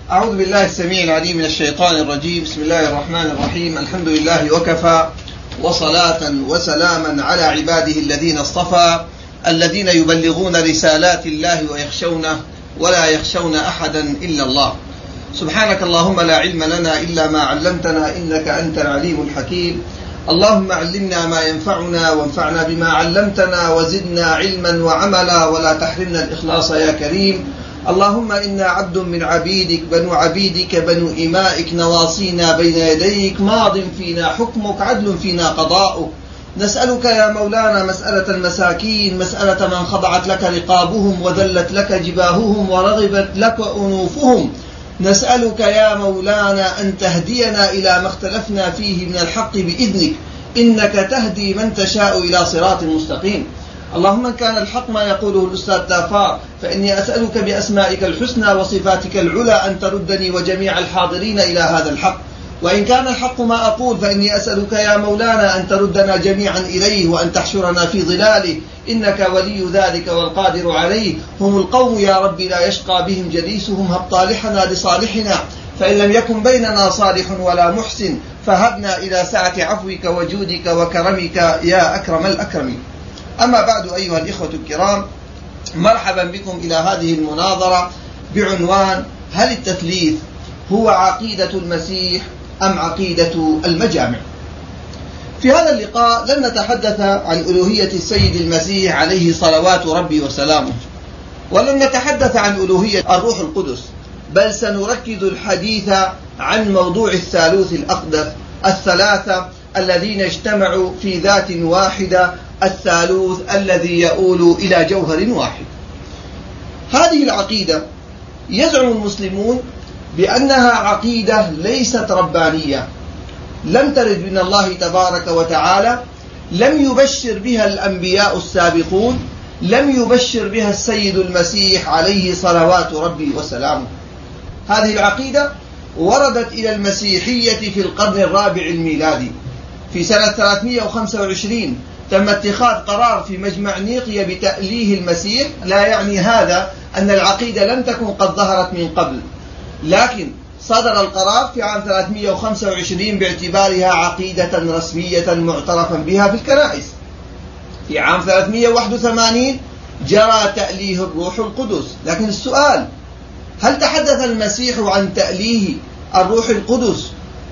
أعوذ بالله السميع العليم من الشيطان الرجيم. بسم الله الرحمن الرحيم. الحمد لله وكفى، وصلاة وسلاما على عباده الذين اصطفى، الذين يبلغون رسالات الله ويخشونه ولا يخشون أحدا إلا الله. سبحانك اللهم لا علم لنا إلا ما علمتنا إنك أنت العليم الحكيم. اللهم علمنا ما ينفعنا وانفعنا بما علمتنا وزدنا علما وعملا ولا تحرمنا الإخلاص يا كريم. اللهم إنا عبد من عبيدك بنو عبيدك بنو إمائك، نواصينا بين يديك، ماض فينا حكمك، عدل فينا قضاؤك. نسألك يا مولانا مسألة المساكين، مسألة من خضعت لك رقابهم وذلت لك جباههم ورغبت لك أنوفهم. نسألك يا مولانا أن تهدينا إلى ما اختلفنا فيه من الحق بإذنك، إنك تهدي من تشاء إلى صراط مستقيم. اللهم إن كان الحق ما يقوله الأستاذ تافار فإني أسألك بأسمائك الحسنى وصفاتك العلى أن تردني وجميع الحاضرين إلى هذا الحق، وإن كان الحق ما أقول فإني أسألك يا مولانا أن تردنا جميعا إليه وأن تحشرنا في ظلاله، إنك ولي ذلك والقادر عليه. هم القوم يا رب لا يشقى بهم جليسهم، هب طالحنا لصالحنا، فإن لم يكن بيننا صالح ولا محسن فهبنا إلى سعة عفوك وجودك وكرمك يا أكرم الأكرمين. أما بعد أيها الإخوة الكرام، مرحبا بكم إلى هذه المناظرة بعنوان: هل التثليث هو عقيدة المسيح أم عقيدة المجامع؟ في هذا اللقاء لن نتحدث عن ألوهية السيد المسيح عليه صلوات ربي وسلامه، ولن نتحدث عن ألوهية الروح القدس، بل سنركز الحديث عن موضوع الثالوث الأقدس، الثلاثة الذين اجتمعوا في ذات واحدة، الثالوث الذي يؤول إلى جوهر واحد. هذه العقيدة يزعم المسلمون بأنها عقيدة ليست ربانية، لم ترد من الله تبارك وتعالى، لم يبشر بها الأنبياء السابقون، لم يبشر بها السيد المسيح عليه صلوات ربي وسلامه. هذه العقيدة وردت إلى المسيحية في القرن الرابع الميلادي. في سنة 325 تم اتخاذ قرار في مجمع نيقيا بتأليه المسيح. لا يعني هذا أن العقيدة لم تكن قد ظهرت من قبل، لكن صدر القرار في عام 325 باعتبارها عقيدة رسمية معترفا بها في الكنائس. في عام 381 جرى تأليه الروح القدس. لكن السؤال: هل تحدث المسيح عن تأليه الروح القدس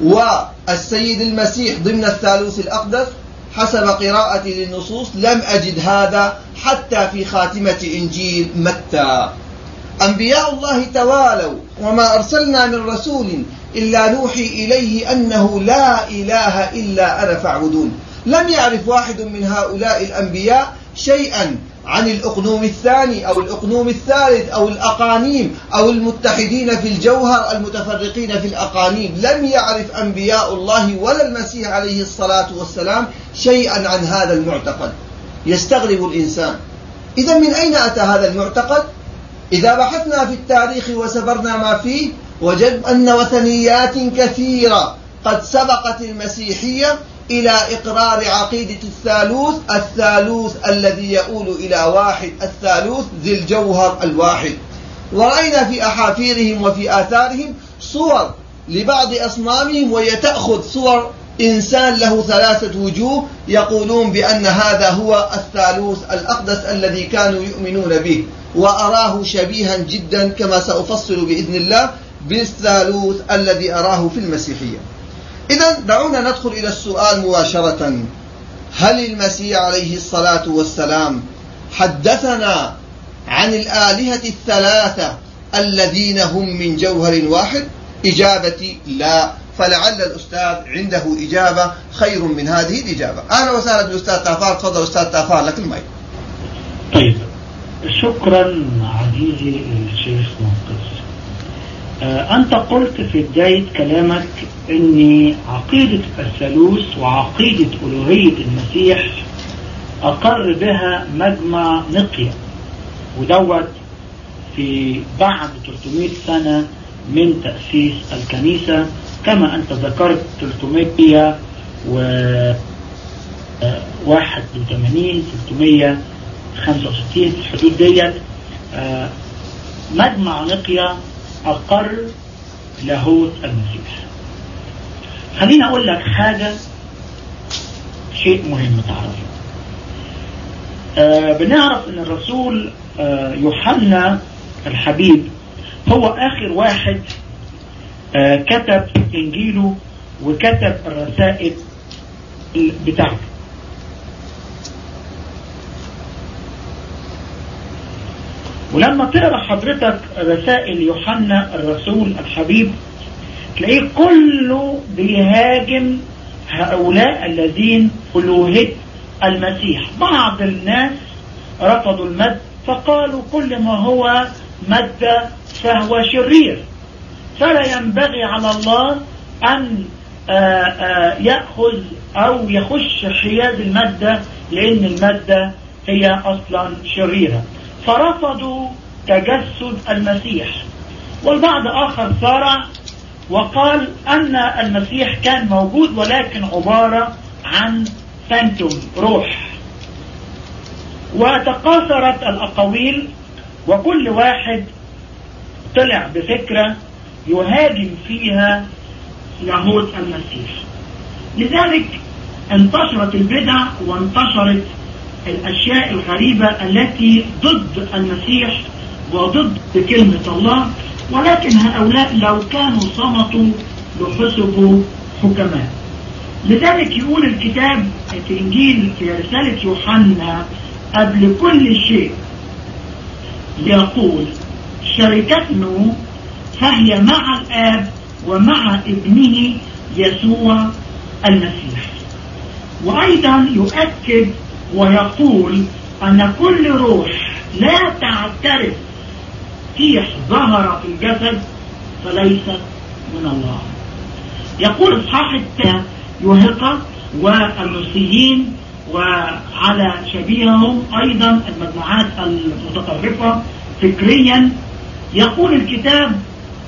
والسيد المسيح ضمن الثالوث الأقدس؟ حسب قراءتي للنصوص لم أجد هذا حتى في خاتمة إنجيل متى. أنبياء الله توالوا، وما أرسلنا من رسول إلا نوحي إليه أنه لا إله إلا أنا فاعبدون. لم يعرف واحد من هؤلاء الأنبياء شيئا عن الأقنوم الثاني أو الأقنوم الثالث أو الأقانيم أو المتحدين في الجوهر المتفرقين في الأقانيم. لم يعرف أنبياء الله ولا المسيح عليه الصلاة والسلام شيئا عن هذا المعتقد. يستغرب الإنسان: إذا من أين أتى هذا المعتقد؟ إذا بحثنا في التاريخ وسبرنا ما فيه وجد أن وثنيات كثيرة قد سبقت المسيحية إلى إقرار عقيدة الثالوث الذي يؤول إلى واحد، الثالوث ذي الجوهر الواحد. ورأينا في أحافيرهم وفي آثارهم صور لبعض أصنامهم، وهي تأخذ صور إنسان له 3 وجوه، يقولون بأن هذا هو الثالوث الأقدس الذي كانوا يؤمنون به، وأراه شبيها جدا كما سأفصل بإذن الله بالثالوث الذي أراه في المسيحية. إذن دعونا ندخل إلى السؤال مباشرة: هل المسيح عليه الصلاة والسلام حدثنا عن الآلهة الثلاثة الذين هم من جوهر واحد؟ إجابتي لا، فلعل الأستاذ عنده إجابة خير من هذه الإجابة. أهلا وسهلا بالأستاذ تافار. تفضل أستاذ تافار، لك المايك. طيب، شكرا عزيزي الشيخ منقذ. أنت قلت في بداية كلامك أن عقيدة الثالوث وعقيدة ألوهية المسيح أقر بها مجمع نيقيا، ودوت في بعد 300 سنة من تأسيس الكنيسة، كما أنت ذكرت 381 365 في الحدود ديت. مجمع نيقيا أقر لاهوت المسيح. خليني أقول لك حاجة، شيء مهم تعرفه. بنعرف أن الرسول يوحنا الحبيب هو آخر واحد كتب إنجيله وكتب الرسائل بتاعته. ولما تقرأ حضرتك رسائل يوحنا الرسول الحبيب تلاقيه كله بيهاجم هؤلاء الذين ألوهة المسيح. بعض الناس رفضوا المد فقالوا كل ما هو مد فهو شرير، فلا ينبغي على الله أن يأخذ أو يخش حياد المادة، لأن المادة هي أصلا شريرة، فرفضوا تجسد المسيح. والبعض آخر صارع وقال أن المسيح كان موجود ولكن عبارة عن فانتوم، روح. وتقاثرت الأقاويل وكل واحد طلع بفكرة يهاجم فيها لاهوت المسيح. لذلك انتشرت البدع وانتشرت الأشياء الغريبة التي ضد المسيح وضد كلمة الله، ولكن هؤلاء لو كانوا صمتوا لحسبوا حكماء. لذلك يقول الكتاب في إنجيل في رسالة يوحنا قبل كل شيء يقول شركتنا فهي مع الآب ومع ابنه يسوع المسيح. وأيضا يؤكد ويقول أن كل روح لا تعترف فيه ظهر في الجسد فليست من الله. يقول إصحاح الثاني يوهقة والنسيين وعلى شبيههم أيضا المجموعات المتطرفة فكريا. يقول الكتاب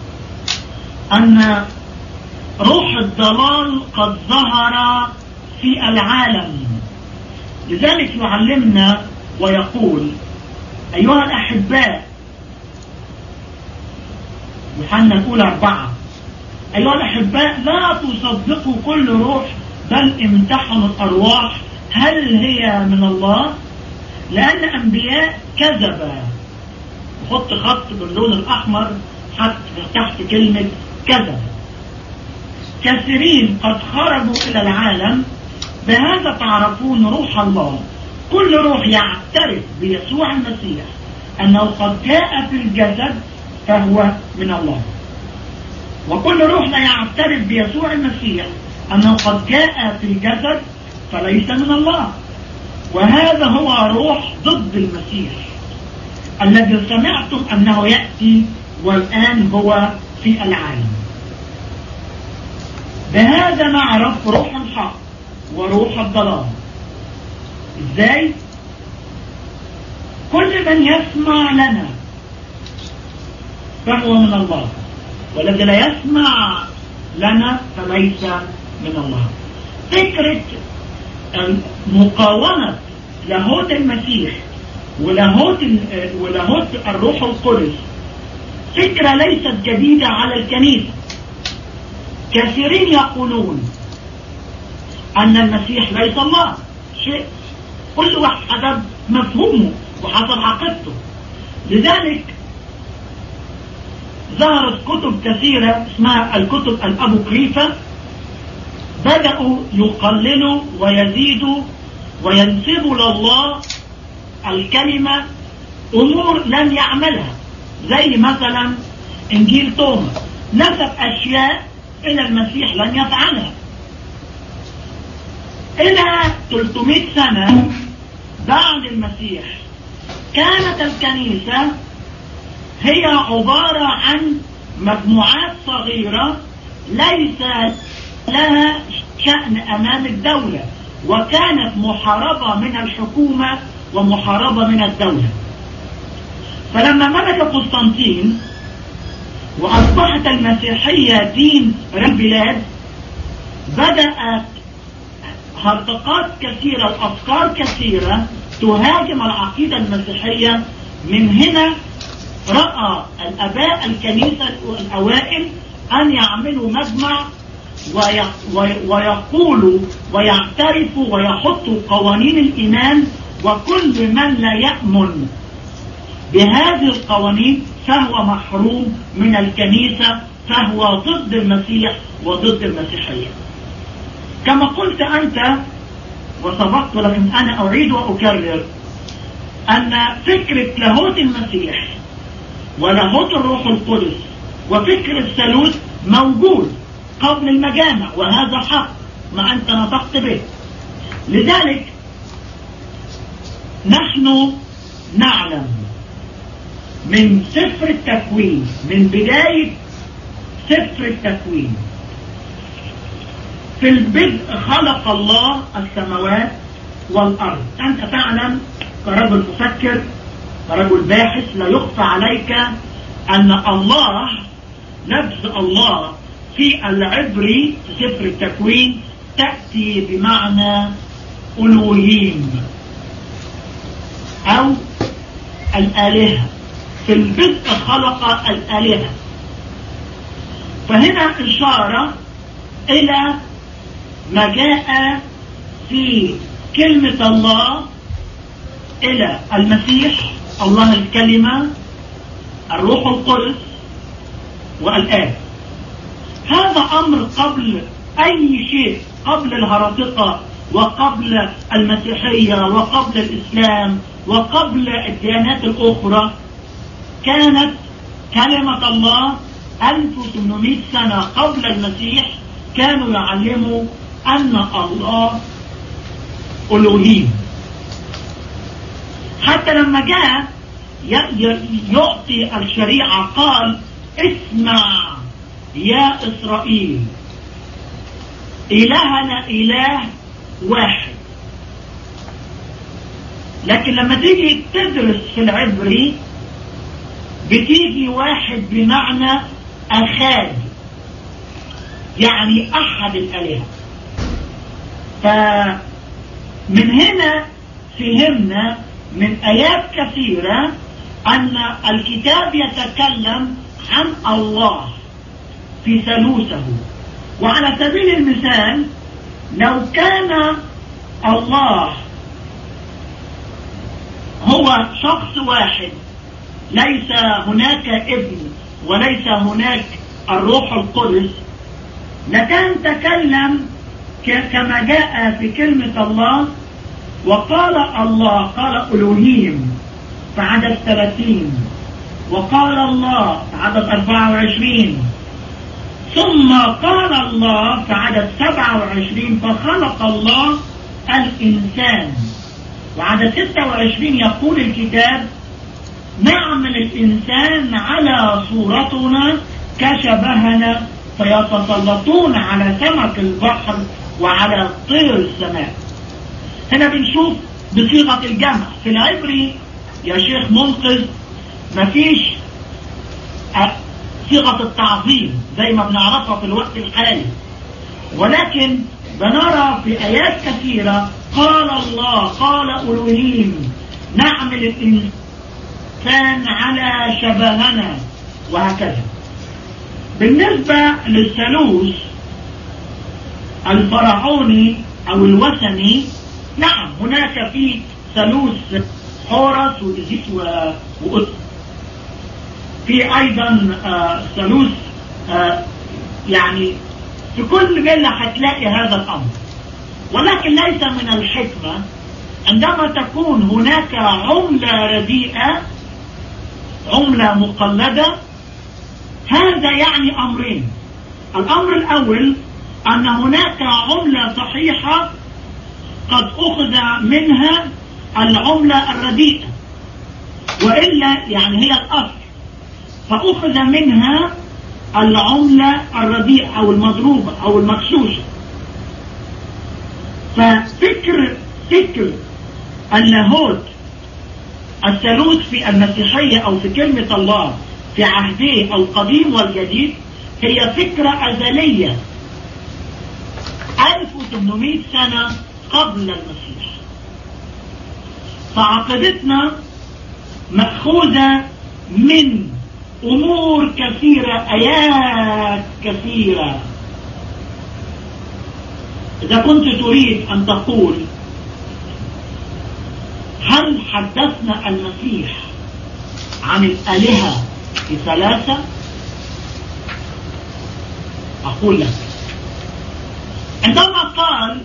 أن روح الضلال قد ظهر في العالم. لذلك يعلمنا ويقول أيها الأحباء، يوحنا الأولى 4، أيها الأحباء لا تصدقوا كل روح بل امتحنوا الأرواح هل هي من الله، لأن أنبياء كذبا. وحط خط باللون الأحمر تحت كلمة كذب. كثيرين قد خرجوا إلى العالم، بهذا تعرفون روح الله. كل روح يعترف بيسوع المسيح أنه قد جاء في الجسد فهو من الله، وكل روح لا يعترف بيسوع المسيح أنه قد جاء في الجسد فليس من الله. وهذا هو روح ضد المسيح الذي سمعتم أنه يأتي والآن هو في العالم. بهذا نعرف روح الحق وروح الضلال. إزاي؟ كل من يسمع لنا فهو من الله، والذي لا يسمع لنا فليس من الله. فكرة مقاومة لاهوت المسيح ولاهوت الروح القدس فكرة ليست جديدة على الكنيسة. كثيرين يقولون أن المسيح ليس الله، شيء كل واحد حسب مفهومه وحسب عقيدته. لذلك ظهرت كتب كثيرة اسمها الكتب الأبوكريفة، بدأوا يقللوا ويزيدوا وينسبوا لله الكلمة أمور لم يعملها، زي مثلا إنجيل توما نسب أشياء إلى المسيح لن يفعلها. إلى 300 سنة بعد المسيح كانت الكنيسة هي عبارة عن مجموعات صغيرة ليس لها شأن أمام الدولة، وكانت محاربة من الحكومة ومحاربة من الدولة. فلما ملك قسطنطين وأصبحت المسيحية دين البلاد، بدأت هرطقات كثيرة وأفكار كثيرة تهاجم العقيدة المسيحية. من هنا رأى الآباء الكنيسة الأوائل أن يعملوا مجمع ويقولوا ويعترفوا ويحطوا قوانين الإيمان، وكل من لا يأمن بهذه القوانين فهو محروم من الكنيسة، فهو ضد المسيح وضد المسيحية. كما قلت أنت وسبقت، لكن أنا أعيد وأكرر أن فكرة لاهوت المسيح ولاهوت الروح القدس وفكر الثالوث موجود قبل المجامع، وهذا حق ما أنت نطقت به. لذلك نحن نعلم من سفر التكوين، من بداية سفر التكوين، في البدء خلق الله السماوات والأرض. أنت تعلم كرجل مفكر كرجل باحث لا يخفى عليك أن الله، لفظ الله في العبري في سفر التكوين تأتي بمعنى ألوهيم أو الآلهة. في البدء خلق الآلهة، فهنا إشارة إلى ما جاء في كلمة الله إلى المسيح، الله الكلمة، الروح القدس والآب. هذا أمر قبل أي شيء، قبل الهرطقة وقبل المسيحية وقبل الإسلام وقبل الديانات الأخرى. كانت كلمة الله 1800 سنة قبل المسيح كانوا يعلموا أن الله ألوهيم. حتى لما جاء يعطي الشريعة قال: اسمع يا إسرائيل، إلهنا إله واحد. لكن لما تيجي تدرس في العبري بتيجي واحد بمعنى أخاد، يعني أحد الآلهة. فمن هنا فهمنا من آيات كثيرة أن الكتاب يتكلم عن الله في ثالوثه. وعلى سبيل المثال، لو كان الله هو شخص واحد، ليس هناك ابن وليس هناك الروح القدس، لكان تكلم كما جاء في كلمة الله: وقال الله، قال ألوهيم في عدد 30، وقال الله في عدد 24، ثم قال الله في عدد 27 فخلق الله الإنسان. وعدد 26 يقول الكتاب: نعمل الإنسان على صورتنا كشبهنا، فيتسلطون على سمك البحر وعلى طير السماء. هنا بنشوف بصيغة الجمع. في العبري يا شيخ منقذ مفيش صيغة التعظيم زي ما بنعرفها في الوقت الحالي، ولكن بنرى في آيات كثيرة قال الله، قال ألوهيم، نعمل الإنسان على شبهنا، وهكذا. بالنسبة للثالوث الفرعوني أو الوثني، نعم هناك في ثالوث حورس وإزيس وأس. في أيضا ثالوث، يعني في كل ملة هتلاقي هذا الأمر. ولكن ليس من الحكمة عندما تكون هناك عملة رديئة، عملة مقلدة. هذا يعني أمرين: الأمر الأول أن هناك عملة صحيحة قد أخذ منها العملة الرديئة، وإلا يعني هي الأصل، فأخذ منها العملة الرديئة أو المضروبة أو المغشوشة. ففكر اللاهوت الثالوث في المسيحية أو في كلمة الله في عهده القديم والجديد هي فكرة أزلية 1800 سنة قبل المسيح. فعقيدتنا مأخوذة من أمور كثيرة، آيات كثيرة. إذا كنت تريد أن تقول هل حدثنا المسيح عن الآلهة بثلاثة؟ أقول لك عندما قال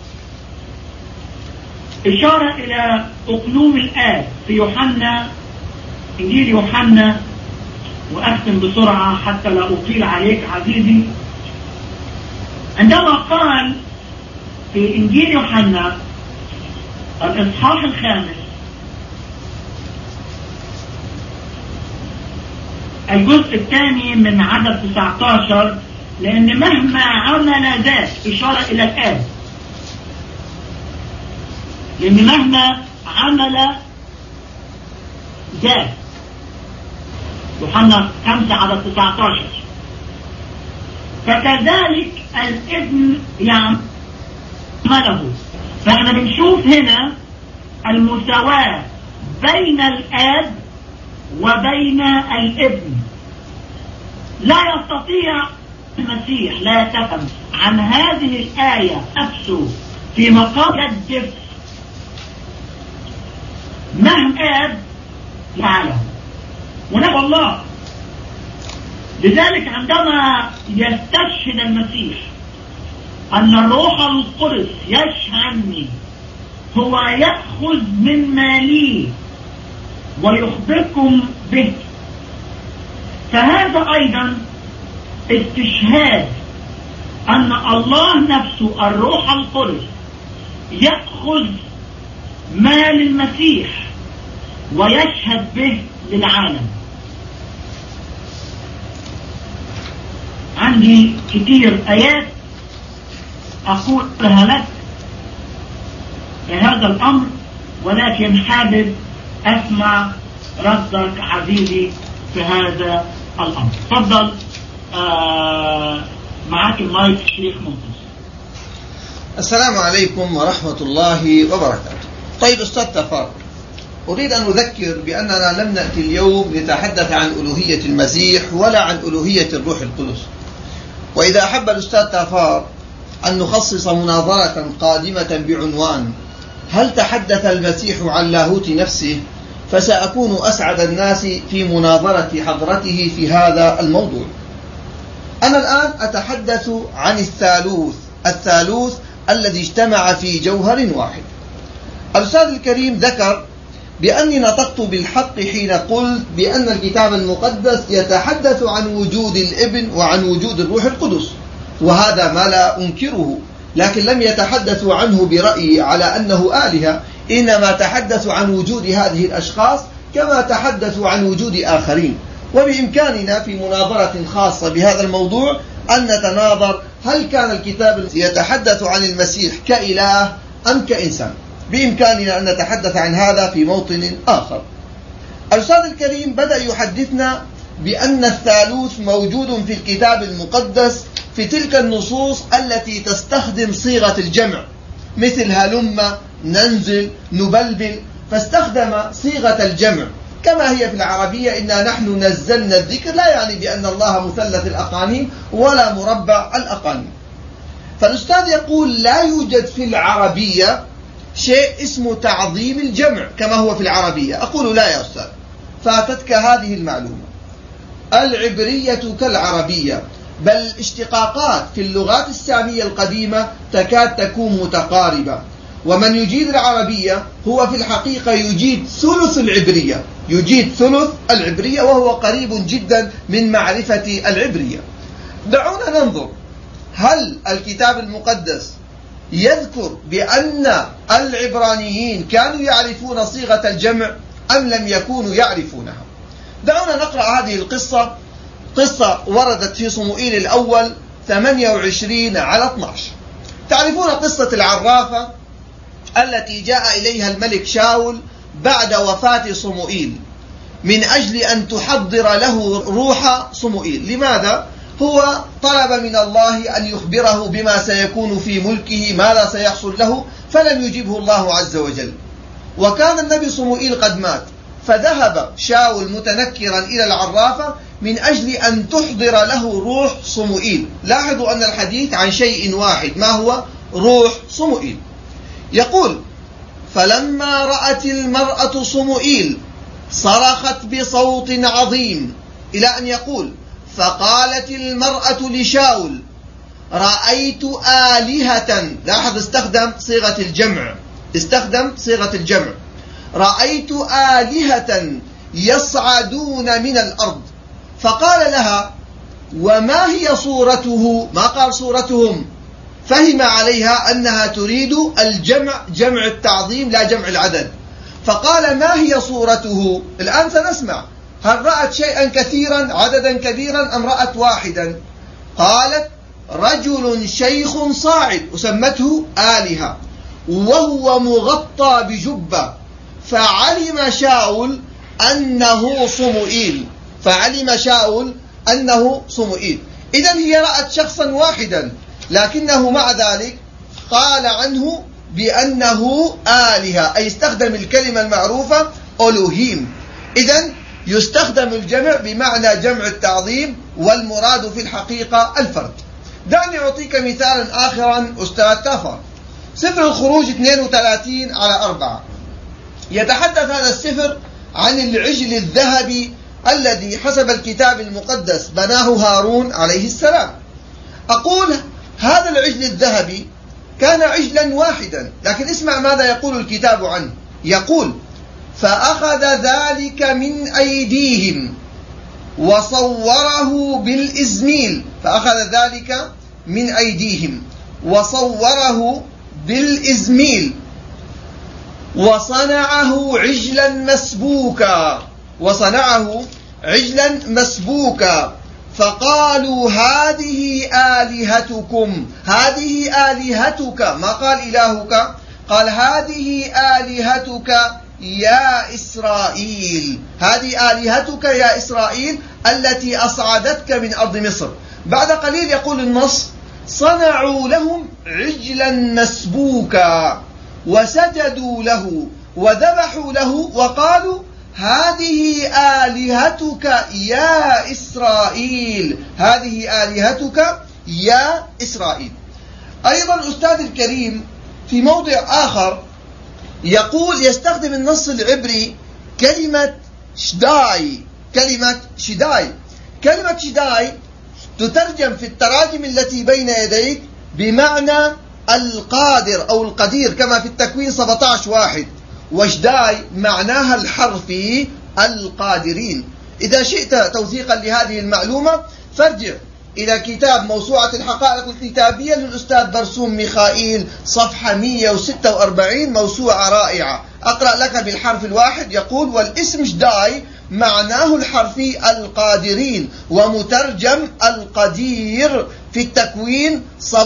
إشارة إلى أقنوم الآب في يوحنا، إنجيل يوحنا، وأختم بسرعة حتى لا أطيل عليك عزيزي. عندما قال في إنجيل يوحنا الإصحاح 5 الجزء الثاني من عدد 19، لأن مهما عمل ذات إشارة إلى الآب، لأن مهما عمل ذات، يوحنا 5 عدد 19، فكذلك الابن يعمله. فاحنا بنشوف هنا المساواة بين الآب وبين الابن. لا يستطيع المسيح لا يتفهم عن هذه الآية نفسه في مقام الدفء مهما الآب يعلم ونبى الله. لذلك عندما يستشهد المسيح أن الروح القدس يشهدني، هو يأخذ من مالي ويخبركم به، فهذا أيضا استشهاد أن الله نفسه الروح القدس يأخذ مال المسيح ويشهد به للعالم. عندي كتير آيات أقولها لك في هذا الأمر، ولكن حابب أسمع ردك عزيزي في هذا الأمر. تفضل، معك المايك شيخ منتصر. السلام عليكم ورحمة الله وبركاته. طيب أستاذ تفار، أريد أن أذكر بأننا لم نأتي اليوم لنتحدث عن ألوهية المسيح ولا عن ألوهية الروح القدس. وإذا أحب الأستاذ تفار أن نخصص مناظرة قادمة بعنوان هل تحدث المسيح عن لاهوت نفسه، فسأكون أسعد الناس في مناظرة حضرته في هذا الموضوع. أنا الآن أتحدث عن الثالوث الذي اجتمع في جوهر واحد. الأستاذ الكريم ذكر بأني نطقت بالحق حين قلت بأن الكتاب المقدس يتحدث عن وجود الابن وعن وجود الروح القدس، وهذا ما لا أنكره، لكن لم يتحدثوا عنه برأيي على أنه آلهة، إنما تحدثوا عن وجود هذه الأشخاص كما تحدثوا عن وجود آخرين. وبإمكاننا في مناظرة خاصة بهذا الموضوع أن نتناظر هل كان الكتاب يتحدث عن المسيح كإله أم كإنسان. بإمكاننا أن نتحدث عن هذا في موطن آخر. الأستاذ الكريم بدأ يحدثنا بأن الثالوث موجود في الكتاب المقدس في تلك النصوص التي تستخدم صيغة الجمع، مثل هلم، ننزل، نبلبل، فاستخدم صيغة الجمع كما هي في العربية. إنا نحن نزلنا الذكر لا يعني بأن الله مثلث الأقانيم ولا مربع الأقانيم. فالأستاذ يقول لا يوجد في العربية شيء اسمه تعظيم الجمع كما هو في العربية. أقول لا يا أستاذ، فاتتك هذه المعلومة. العبرية كالعربية، بل الاشتقاقات في اللغات السامية القديمة تكاد تكون متقاربة. ومن يجيد العربية هو في الحقيقة يجيد ثلث العبرية، وهو قريب جدا من معرفة العبرية. دعونا ننظر هل الكتاب المقدس يذكر بأن العبرانيين كانوا يعرفون صيغة الجمع أم لم يكونوا يعرفونها. دعونا نقرأ هذه القصة. قصة وردت في صموئيل الأول 28:12. تعرفون قصة العرافة التي جاء إليها الملك شاول بعد وفاة صموئيل من أجل أن تحضر له روح صموئيل. لماذا؟ هو طلب من الله أن يخبره بما سيكون في ملكه، ماذا سيحصل له، فلم يجبه الله عز وجل. وكان النبي صموئيل قد مات، فذهب شاول متنكرا إلى العرافة من أجل أن تحضر له روح صموئيل. لاحظوا أن الحديث عن شيء واحد، ما هو؟ روح صموئيل. يقول: فلما رأت المرأة صموئيل صرخت بصوت عظيم، إلى أن يقول: فقالت المرأة لشاول: رأيت آلهة. لاحظ استخدم صيغة الجمع، رأيت آلهة يصعدون من الأرض. فقال لها: وما هي صورته؟ ما قال صورتهم، فهم عليها أنها تريد الجمع، جمع التعظيم لا جمع العدد. فقال: ما هي صورته؟ الآن سنسمع، هل رأت شيئا كثيرا، عددا كبيرا، أم رأت واحدا؟ قالت: رجل شيخ صاعد، وسمته آلهة، وهو مغطى بجبة، فعلم شاول أنه صموئيل. إذن هي رأت شخصا واحدا، لكنه مع ذلك قال عنه بأنه آلهة، أي استخدم الكلمة المعروفة ألوهيم. إذن يستخدم الجمع بمعنى جمع التعظيم، والمراد في الحقيقة الفرد. دعني أعطيك مثالا آخرا أستاذ تافر. سفر الخروج 32:4 يتحدث هذا السفر عن العجل الذهبي الذي حسب الكتاب المقدس بناه هارون عليه السلام. أقول: هذا العجل الذهبي كان عجلا واحدا، لكن اسمع ماذا يقول الكتاب عنه. يقول: فأخذ ذلك من أيديهم وصوره بالإزميل. فأخذ ذلك من أيديهم وصوره بالإزميل وصنعه عجلا مسبوكا، فقالوا: هذه آلهتكم، هذه آلهتك، ما قال إلهك، قال: هذه آلهتك يا إسرائيل، هذه آلهتك يا إسرائيل التي أصعدتك من أرض مصر. بعد قليل يقول النص: صنعوا لهم عجلا مسبوكا وسجدوا له وذبحوا له وقالوا: هذه آلهتك يا إسرائيل، هذه آلهتك يا إسرائيل. أيضا أستاذ الكريم في موضع آخر يقول، يستخدم النص العبري كلمة شداي. كلمة شداي تترجم في التراجم التي بين يديك بمعنى القادر أو القدير، كما في التكوين 17:1، وشداي معناها الحرفي القادرين. إذا شئت توثيقا لهذه المعلومة فارجع إلى كتاب موسوعة الحقائق الكتابية للأستاذ برسوم ميخائيل، صفحة 146، موسوعة رائعة. أقرأ لك بالحرف الواحد. يقول: والاسم شداي معناه الحرفي القادرين، ومترجم القدير في التكوين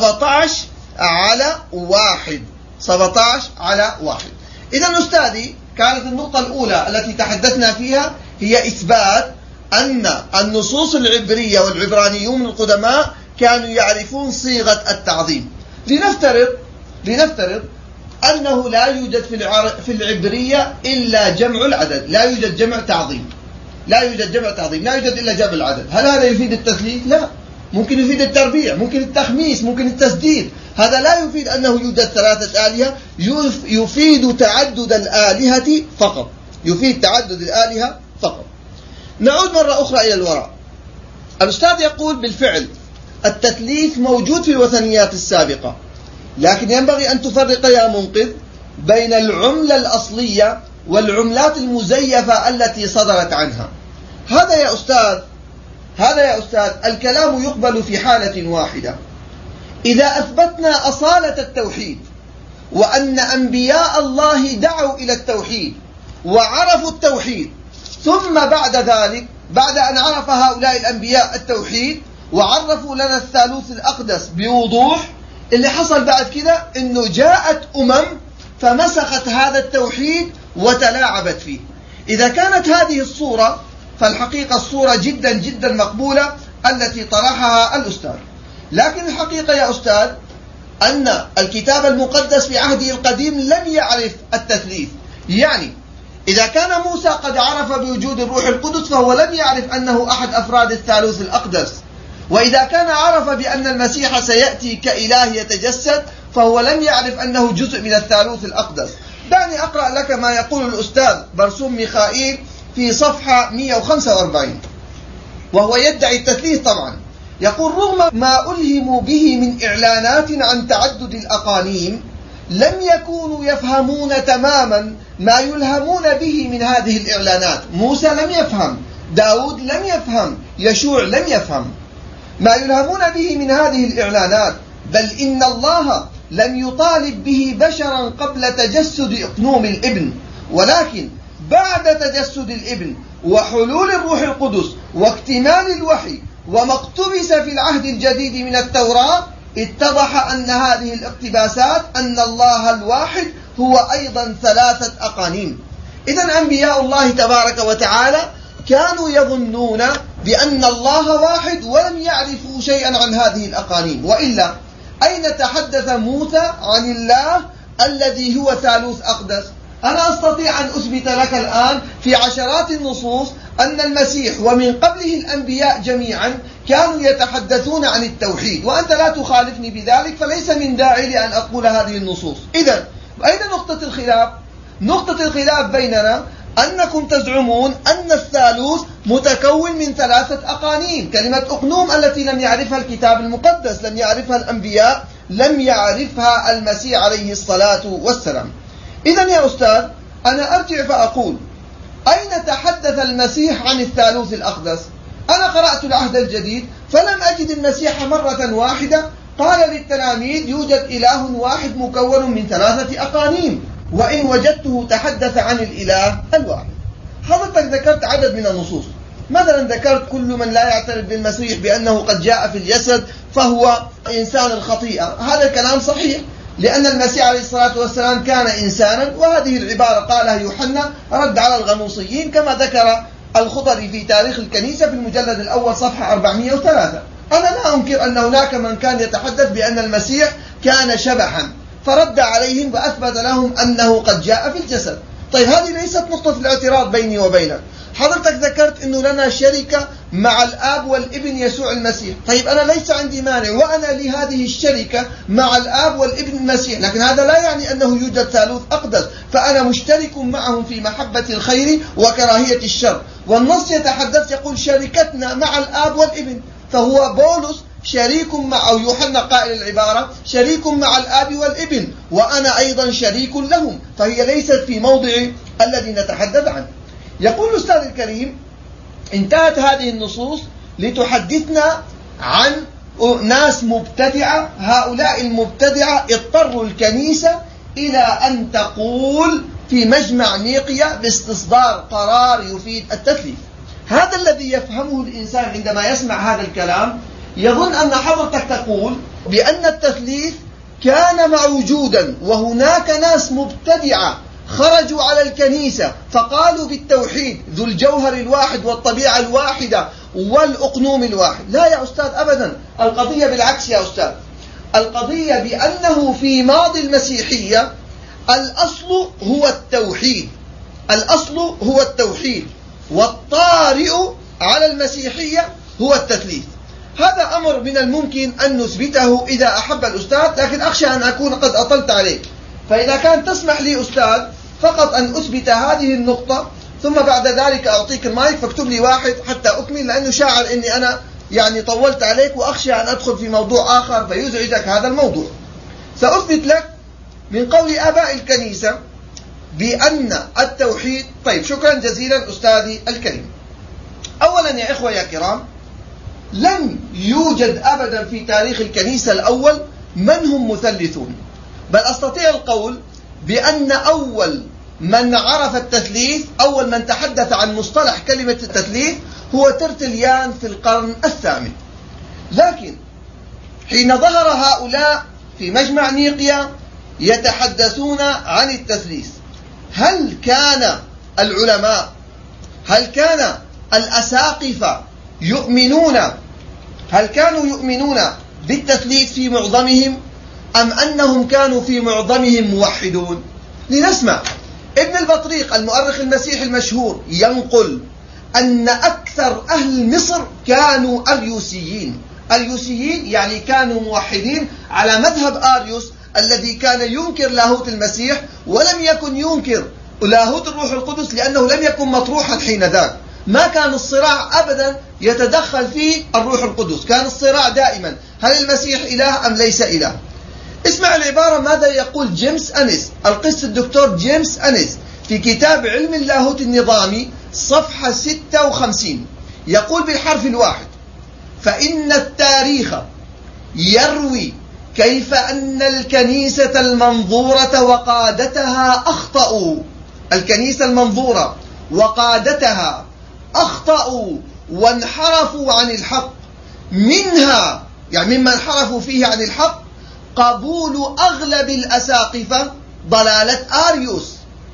17:1. إذن أستاذي، كانت النقطة الأولى التي تحدثنا فيها هي إثبات أن النصوص العبرية والعبرانيون القدماء كانوا يعرفون صيغة التعظيم. لنفترض أنه لا يوجد في العبرية إلا جمع العدد، لا يوجد جمع تعظيم، لا يوجد إلا جمع العدد. هل هذا يفيد التثليث؟ لا. ممكن يفيد التربيع، ممكن التخميس، ممكن التسديد. هذا لا يفيد أنه يوجد 3 آلهة، يفيد تعدد الآلهة فقط. نعود مرة أخرى إلى الوراء. الأستاذ يقول: بالفعل التثليث موجود في الوثنيات السابقة، لكن ينبغي أن تفرق يا منقذ بين العملة الأصلية والعملات المزيفة التي صدرت عنها. هذا يا أستاذ الكلام يقبل في حالة واحدة: إذا أثبتنا أصالة التوحيد، وأن أنبياء الله دعوا إلى التوحيد وعرفوا التوحيد، ثم بعد ذلك، بعد أن عرف هؤلاء الأنبياء التوحيد وعرفوا لنا الثالوث الأقدس بوضوح، اللي حصل بعد كده إنه جاءت فمسخت هذا التوحيد وتلاعبت فيه. إذا كانت هذه الصورة، فالحقيقة الصورة جدا جدا مقبولة التي طرحها الأستاذ. لكن الحقيقة يا أستاذ أن الكتاب المقدس في عهده القديم لم يعرف التثليث. يعني إذا كان موسى قد عرف بوجود الروح القدس فهو لم يعرف أنه أحد أفراد الثالوث الأقدس، وإذا كان عرف بأن المسيح سيأتي كإله يتجسد فهو لم يعرف أنه جزء من الثالوث الأقدس. دعني أقرأ لك ما يقول الأستاذ برسوم ميخائيل في صفحة 145 وهو يدعي التثليث طبعا. يقول: رغم ما ألهموا به من إعلانات عن تعدد الأقانيم لم يكونوا يفهمون تماما ما يلهمون به من هذه الإعلانات. موسى لم يفهم، داود لم يفهم، يشوع لم يفهم ما يلهمون به من هذه الإعلانات، بل إن الله لم يطالب به بشرا قبل تجسد إقنوم الابن، ولكن بعد تجسد الابن وحلول الروح القدس واكتمال الوحي وما اقتبس في العهد الجديد من التوراة اتضح أن هذه الاقتباسات أن الله الواحد هو أيضا ثلاثة أقانيم. إذن أنبياء الله تبارك وتعالى كانوا يظنون بأن الله واحد ولم يعرفوا شيئا عن هذه الأقانيم، وإلا أين تحدث موسى عن الله الذي هو ثالوث أقدس؟ أنا أستطيع أن أثبت لك الآن في عشرات النصوص أن المسيح ومن قبله الأنبياء جميعا كانوا يتحدثون عن التوحيد، وأنت لا تخالفني بذلك، فليس من داعي لأن أقول هذه النصوص. إذن أين نقطة الخلاف؟ نقطة الخلاف بيننا أنكم تزعمون أن الثالوث متكون من ثلاثة أقانيم. كلمة أقنوم التي لم يعرفها الكتاب المقدس، لم يعرفها الأنبياء، لم يعرفها المسيح عليه الصلاة والسلام. إذن يا أستاذ أنا أرجع فأقول: أين تحدث المسيح عن الثالوث الأقدس؟ أنا قرأت العهد الجديد فلم أجد المسيح مرة واحدة قال للتلاميذ يوجد إله واحد مكون من ثلاثة أقانيم، وإن وجدته تحدث عن الإله الواحد. حضرتك ذكرت عدد من النصوص، مثلا ذكرت كل من لا يعترف بالمسيح بأنه قد جاء في الجسد فهو إنسان الخطيئة. هذا الكلام صحيح، لأن المسيح عليه الصلاة والسلام كان إنسانا، وهذه العبارة قالها يوحنا رد على الغنوصيين كما ذكر الخضري في تاريخ الكنيسة في المجلد الأول صفحة 403. أنا لا أنكر أن هناك من كان يتحدث بأن المسيح كان شبحا، فرد عليهم وأثبت لهم أنه قد جاء في الجسد. طيب هذه ليست نقطة الاعتراض بيني وبينك. حضرتك ذكرت أنه لنا شركة مع الآب والابن يسوع المسيح. طيب أنا ليس عندي مانع وأنا لهذه الشركة مع الآب والابن المسيح، لكن هذا لا يعني أنه يوجد ثالوث أقدس، فأنا مشترك معهم في محبة الخير وكراهية الشر. والنص يتحدث يقول شركتنا مع الآب والابن، فهو بولس شريك مع، أو يوحنا قائل العبارة شريك مع الآب والابن، وأنا أيضا شريك لهم، فهي ليست في موضع الذي نتحدث عنه. يقول الأستاذ الكريم: انتهت هذه النصوص لتحدثنا عن ناس مبتدعة. هؤلاء المبتدعة اضطروا الكنيسة إلى أن تقول في مجمع نيقيا باستصدار قرار يفيد التثليث. هذا الذي يفهمه الإنسان عندما يسمع هذا الكلام، يظن أن حضرتك تقول بأن التثليث كان موجودا وهناك ناس مبتدعة خرجوا على الكنيسة فقالوا بالتوحيد ذو الجوهر الواحد والطبيعة الواحدة والأقنوم الواحد. لا يا أستاذ أبدا، القضية بالعكس يا أستاذ، القضية بأنه في ماضي المسيحية الأصل هو التوحيد، الأصل هو التوحيد، والطارئ على المسيحية هو التثليث. هذا أمر من الممكن أن نثبته إذا أحب الأستاذ، لكن أخشى أن أكون قد أطلت عليك، فإذا كان تسمح لي أستاذ فقط أن أثبت هذه النقطة ثم بعد ذلك أعطيك المايك فاكتب لي واحد حتى أكمل، لأنه شاعر أني أنا طولت عليك وأخشى أن أدخل في موضوع آخر فيزعجك هذا الموضوع. سأثبت لك من قول آباء الكنيسة بأن التوحيد. طيب شكرا جزيلا أستاذي الكريم. أولا يا إخوة يا كرام، لم يوجد أبدا في تاريخ الكنيسة الأول من هم مثلثون، بل أستطيع القول بأن أول من عرف التثليث، أول من تحدث عن مصطلح كلمة التثليث هو ترتليان في القرن الثامن. لكن حين ظهر هؤلاء في مجمع نيقيا يتحدثون عن التثليث، هل كان العلماء، هل كان الأساقفة هل كانوا يؤمنون بالتثليث في معظمهم، أم أنهم كانوا في معظمهم موحدون؟ لنسمع. ابن البطريق المؤرخ المسيحي المشهور ينقل أن أكثر أهل مصر كانوا أريوسيين. أريوسيين يعني كانوا موحدين على مذهب آريوس الذي كان ينكر لاهوت المسيح ولم يكن ينكر لاهوت الروح القدس، لأنه لم يكن مطروحا حينذاك. ما كان الصراع أبدا يتدخل فيه الروح القدس، كان الصراع دائما هل المسيح إله أم ليس إله. اسمع العبارة ماذا يقول جيمس أنيس، القس الدكتور جيمس أنيس في كتاب علم اللاهوت النظامي صفحة 56. يقول بالحرف الواحد: فإن التاريخ يروي كيف أن الكنيسة المنظورة وقادتها أخطأوا. الكنيسة المنظورة وقادتها أخطأوا وانحرفوا عن الحق، منها يعني مما انحرفوا فيه عن الحق قبول أغلب الأساقفة ضلالة آريوس.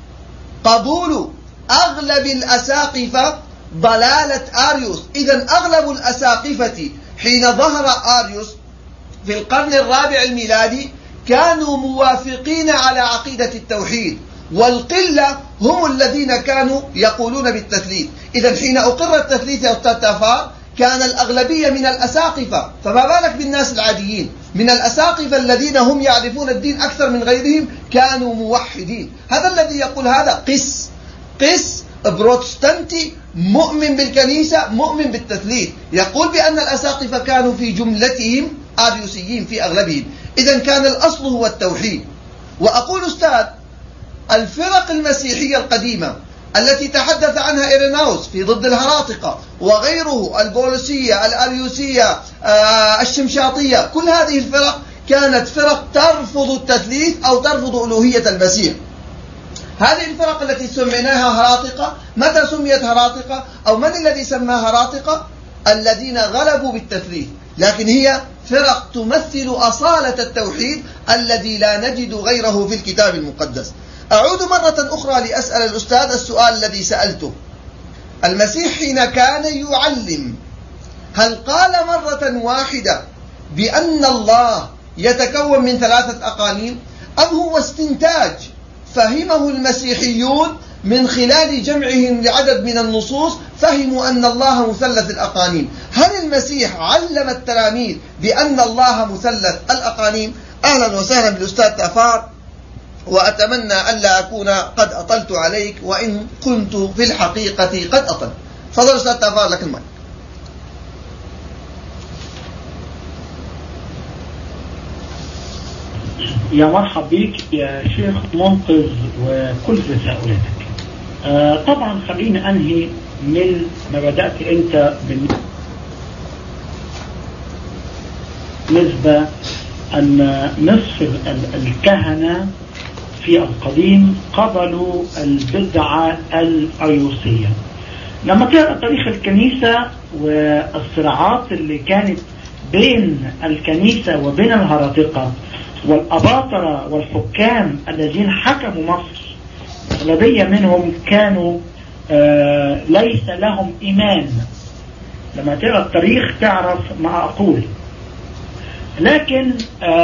قبول أغلب الأساقفة ضلالة آريوس. إذن أغلب الأساقفة حين ظهر آريوس في القرن الرابع الميلادي كانوا موافقين على عقيدة التوحيد، والقلة هم الذين كانوا يقولون بالتثليث. إذن حين أقر التثليث يا أستاذ تافار كان الأغلبية من الأساقفة، فما بالك بالناس العاديين من الأساقفة الذين هم يعرفون الدين أكثر من غيرهم كانوا موحدين. هذا الذي يقول هذا قس بروتستانتي مؤمن بالكنيسة مؤمن بالتثليث، يقول بأن الأساقفة كانوا في جملتهم آريوسيين في أغلبهم. إذن كان الأصل هو التوحيد. وأقول أستاذ الفرق المسيحية القديمة التي تحدث عنها إيريناوس في ضد الهراطقة وغيره، البولسية الأريوسية الشمشاطية، كل هذه الفرق كانت فرق ترفض التثليث أو ترفض ألوهية المسيح. هذه الفرق التي سميناها هراطقة، متى سميت هراطقة أو من الذي سماها هراطقة؟ الذين غلبوا بالتثليث، لكن هي فرق تمثل أصالة التوحيد الذي لا نجد غيره في الكتاب المقدس. أعود مرة أخرى لأسأل الأستاذ السؤال الذي سألته: المسيح حين كان يعلم هل قال مرة واحدة بأن الله يتكون من 3 أقانيم، أم هو استنتاج فهمه المسيحيون من خلال جمعهم لعدد من النصوص فهموا أن الله مثلث الأقانيم؟ هل المسيح علم التلاميذ بأن الله مثلث الأقانيم؟ أهلا وسهلا بالأستاذ تافار، وأتمنى ألا أكون قد أطلت عليك، وإن كنت في الحقيقة قد أطلت. فضل أستاذ تافار لك المايك. يا مرحب بك يا شيخ منقذ وكل تساؤلاتك. طبعا خليني أنهي من ما بدأت أنت بالنسبة أن نصف الكهنة في القديم قبلوا البدعة الأريوسية. لما تقرأ تاريخ الكنيسة والصراعات اللي كانت بين الكنيسة وبين الهراطقة والأباطرة والحكام الذين حكموا مصر، أغلبية منهم كانوا ليس لهم إيمان. لما تقرأ التاريخ تعرف ما أقول. لكن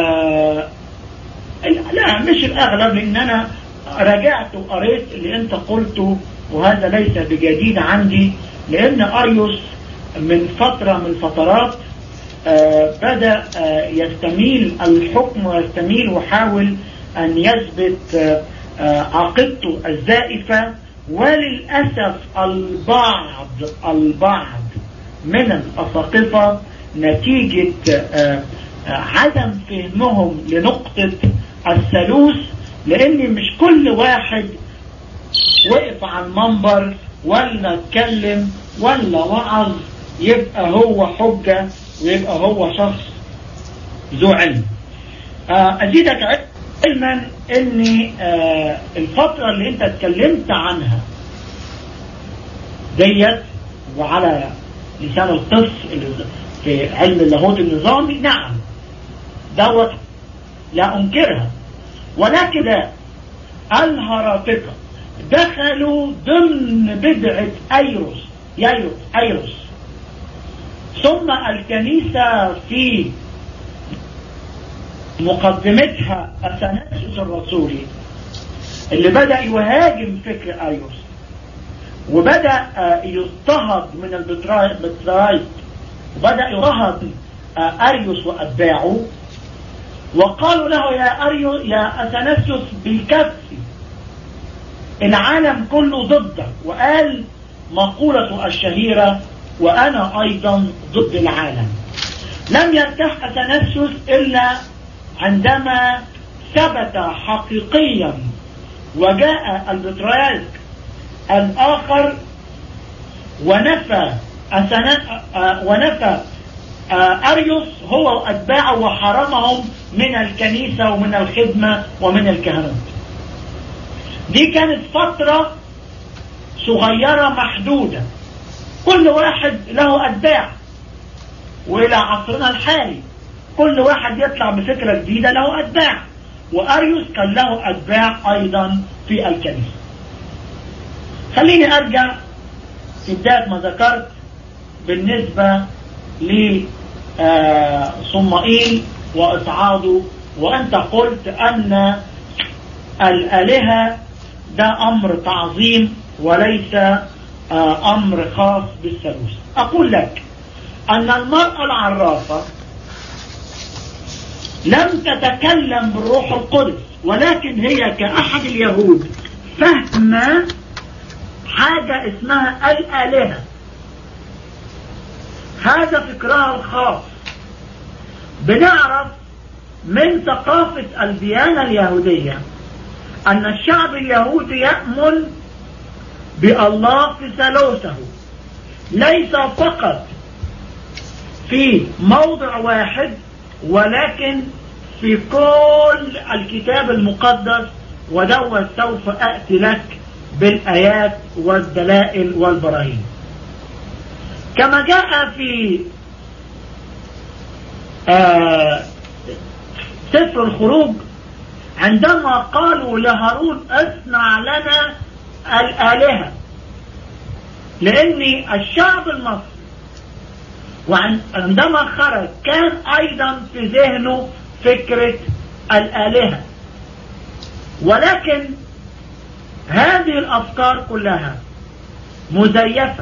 لا، مش الأغلب، لأن أنا رجعت وقريت اللي أنت قلته، وهذا ليس بجديد عندي، لأن أريوس من فترة من الفترات بدأ يستميل الحكم ويستميل وحاول أن يثبت عقيدته الزائفة. وللأسف البعض من الأساقفة نتيجة عدم فهمهم لنقطة الثالوث، لأن مش كل واحد وقف على المنبر ولا اتكلم ولا وعظ يبقى هو حجة ويبقى هو شخص ذو علم. أزيدك علما أن الفترة اللي أنت اتكلمت عنها ديت، وعلى لسان القس في علم اللاهوت النظامي، نعم دوت لا أنكرها، ولكن الهراطقة دخلوا ضمن بدعة أيروس. ثم الكنيسة في مقدمتها أثناسيوس الرسولي اللي بدأ يهاجم فكر أريوس وبدأ يضطهد من البطرايت وبدأ يضطهد أريوس وأتباعه، وقالوا له يا أثناسيوس بالكف العالم كله ضدك، وقال مقولته الشهيرة وأنا أيضا ضد العالم. لم يرتاح أثناسيوس إلا عندما ثبت حقيقيا وجاء البطريرك الآخر ونفى أريوس هو وأتباعه وحرمهم من الكنيسة ومن الخدمة ومن الكهنوت. دي كانت فترة صغيرة محدودة، كل واحد له أتباع، وإلى عصرنا الحالي كل واحد يطلع بفكرة جديدة له أتباع، وأريوس كان له أتباع أيضا في الكنيسة. خليني أرجع في بداية ما ذكرت بالنسبة لصمائيل وإصعاده، وأنت قلت أن الآلهة ده أمر تعظيم وليس أمر خاص بالثالوث. أقول لك أن المرأة العرافة لم تتكلم بالروح القدس، ولكن هي كأحد اليهود فهم حاجة اسمها الآلهة، هذا فكرها الخاص. بنعرف من ثقافة الديانة اليهودية أن الشعب اليهودي يؤمن بالله في ثالوثه، ليس فقط في موضع واحد ولكن في كل الكتاب المقدس، ودوت سوف أأتي لك بالآيات والدلائل والبراهين. كما جاء في سفر الخروج عندما قالوا لهارون اصنع لنا الآلهة، لأن الشعب المصري وعندما خرج كان أيضا في ذهنه فكرة الآلهة، ولكن هذه الأفكار كلها مزيفة.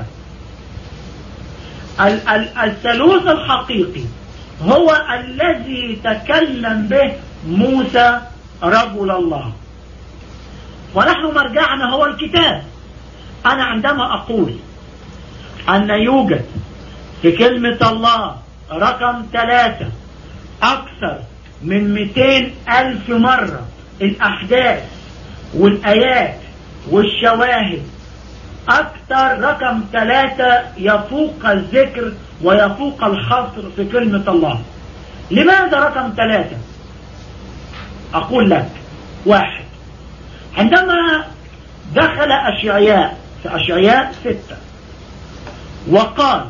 الثالوث الحقيقي هو الذي تكلم به موسى رجل الله، ونحن مرجعنا هو الكتاب. أنا عندما أقول أن يوجد في كلمة الله رقم 3 أكثر من 200,000 مرة الأحداث والآيات والشواهد، أكثر رقم 3 يفوق الذكر ويفوق الحصر في كلمة الله. لماذا رقم 3؟ أقول لك، 1، عندما دخل أشعياء في أشعياء 6 وقال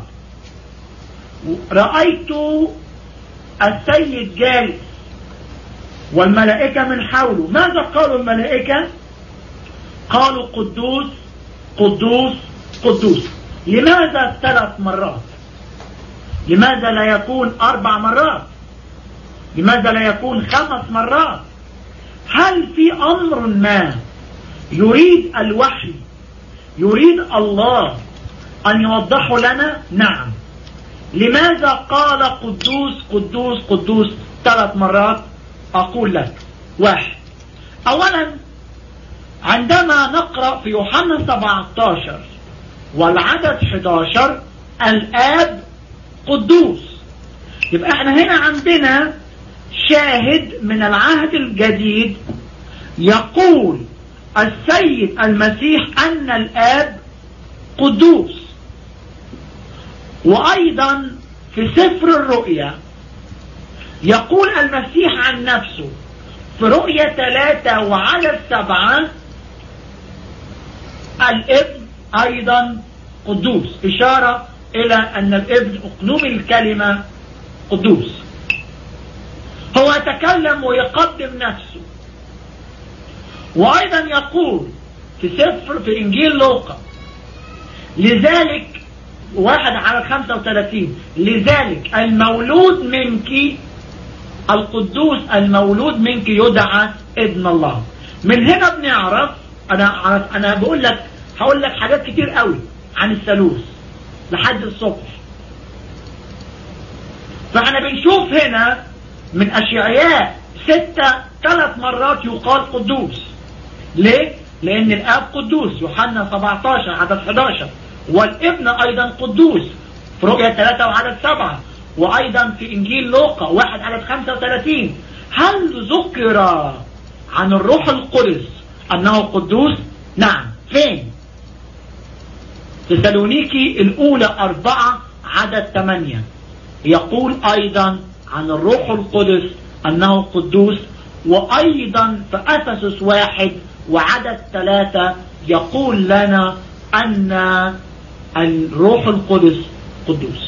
رأيت السيد جالس والملائكة من حوله، ماذا قالوا الملائكة؟ قالوا قدوس قدوس قدوس. لماذا 3 مرات؟ لماذا لا يكون 4 مرات؟ لماذا لا يكون 5 مرات؟ هل في أمر ما يريد الوحي، يريد الله أن يوضحه لنا؟ نعم. لماذا قال قدوس قدوس قدوس 3 مرات؟ أقول لك، 1، أولا عندما نقرأ في يوحنا 17 والعدد 11 الآب قدوس، يبقى احنا هنا عندنا شاهد من العهد الجديد يقول السيد المسيح أن الآب قدوس. وأيضا في سفر الرؤيا يقول المسيح عن نفسه في رؤيا 3 وعدد 7 الابن أيضا قدوس، إشارة إلى أن الابن أقنوم الكلمة قدوس. هو يتكلم ويقدم نفسه. وأيضا يقول في إنجيل لوقا لذلك 1:35 لذلك المولود منك القدوس المولود منك يدعى ابن الله. من هنا بنعرف، أنا هقول لك حاجات كتير قوي عن الثالوث لحد الصبح. فأنا بنشوف هنا من أشعياء 6 3 مرات يقال قدوس. ليه؟ لأن الآب قدوس، يوحنا 17 عدد 11، والابن أيضا قدوس في رؤية 3 وعدد 7، وأيضا في إنجيل لوقا 1 عدد 35. هل ذكر عن الروح القدس أنه قدوس؟ نعم. فين؟ تسالونيكي الأولى 4 عدد 8 يقول أيضا عن الروح القدس أنه قدوس، وأيضا في أفسس 1 وعدد 3 يقول لنا أن الروح القدس قدوس.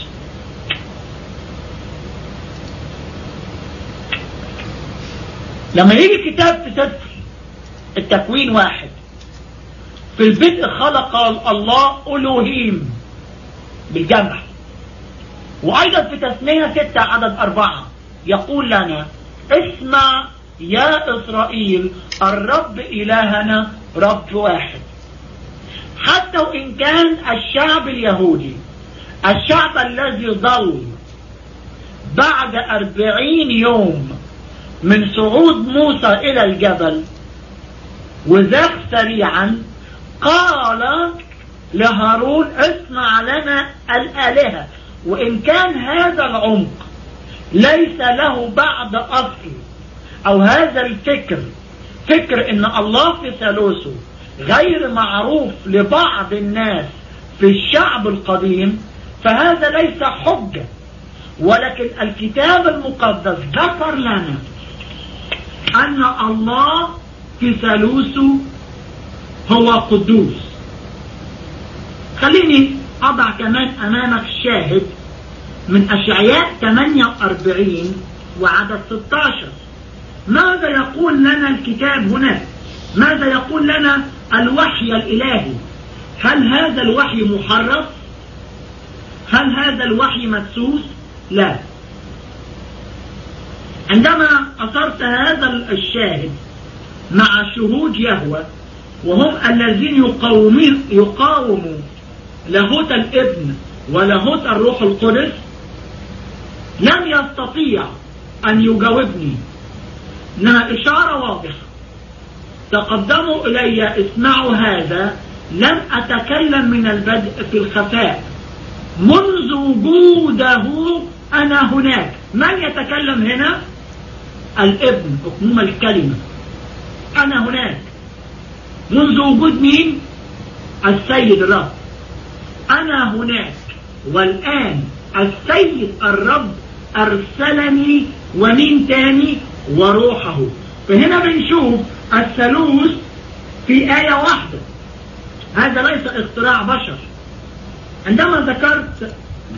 لما يجي كتاب في سفر التكوين 1 في البدء خلق الله ألوهيم بالجمع، وأيضا في تثنية 6 عدد 4 يقول لنا اسمع يا إسرائيل الرب إلهنا رب واحد. حتى وإن كان الشعب اليهودي، الشعب الذي ظل بعد 40 يوم من صعود موسى إلى الجبل وذاق سريعا، قال لهارون اسمع لنا الآلهة. وإن كان هذا العمق ليس له بعد أصل، أو هذا الفكر فكر إن الله في ثالوثه غير معروف لبعض الناس في الشعب القديم، فهذا ليس حجة. ولكن الكتاب المقدس ذكر لنا أن الله في ثالوثه هو قدوس. خليني أضع كمان أمامك شاهد من أشعياء 48 وعدد 16. ماذا يقول لنا الكتاب هنا؟ ماذا يقول لنا الوحي الإلهي؟ هل هذا الوحي محرف؟ هل هذا الوحي مدسوس؟ لا. عندما أثرت هذا الشاهد مع شهود يهوه، وهم الذين يقاوموا لاهوت الابن ولاهوت الروح القدس، لم يستطيع أن يجاوبني. إنها إشارة واضحة. تقدموا إلي اسمعوا هذا، لم أتكلم من البدء في الخفاء، منذ وجوده أنا هناك. من يتكلم هنا؟ الابن، أقنوم الكلمة. أنا هناك منذ وجود مين؟ السيد الرب. أنا هناك، والآن السيد الرب أرسلني، ومين تاني؟ وروحه. فهنا بنشوف الثالوث في آية واحدة. هذا ليس اختراع بشر. عندما ذكرت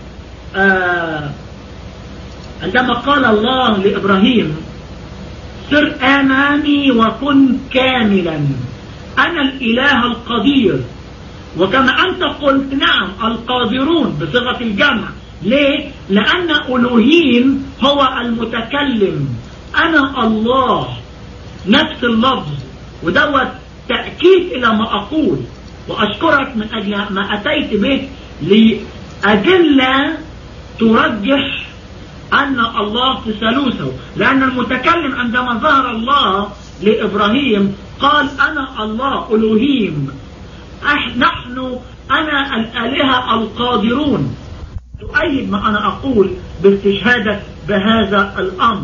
عندما قال الله لإبراهيم سر أمامي وكن كاملا، أنا الإله القدير. وكما أنت قلت نعم القادرون بصيغة الجمع. ليه؟ لأن ألوهيم هو المتكلم، أنا الله، نفس اللفظ. ودوت تأكيد إلى ما أقول، وأشكرك من أجل ما أتيت به لأدلة ترجح أن الله في ثالوثه. لأن المتكلم عندما ظهر الله لإبراهيم قال أنا الله ألوهيم، نحن أنا الآلهة القادرون. تؤيد ما أنا أقول باستشهادك بهذا الأمر.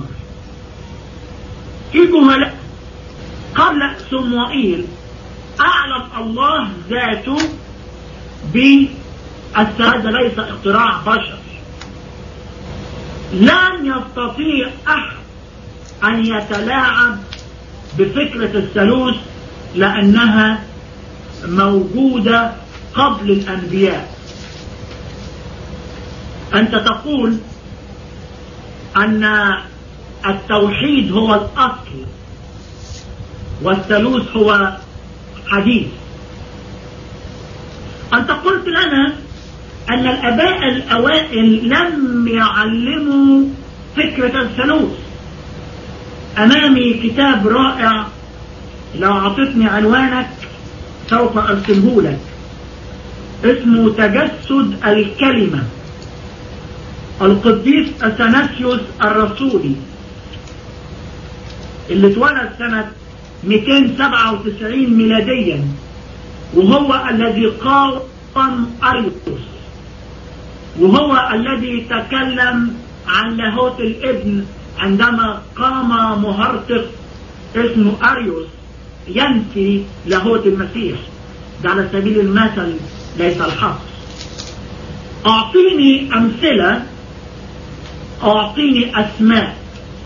في جهلاء قبل صموئيل أعلم الله ذاته هذا ليس اختراع بشر. لن يستطيع أحد أن يتلاعب بفكرة الثالوث، لأنها موجودة قبل الأنبياء. أنت تقول أن التوحيد هو الأصل والثالوث هو حديث. أنت قلت لنا أن الآباء الأوائل لم يعلموا فكرة الثالوث. أمامي كتاب رائع لو عطتني عنوانك سوف أرسله لك، اسمه تجسد الكلمة، القديس أثناسيوس الرسولي، اللي اتولد سنة 297 ميلاديا، وهو الذي قاوم أريوس، وهو الذي تكلم عن لاهوت الابن عندما قام مهرطق اسمه أريوس ينفي لاهوت المسيح. ده على سبيل المثل ليس الحصر. أعطيني أمثلة، أعطيني أسماء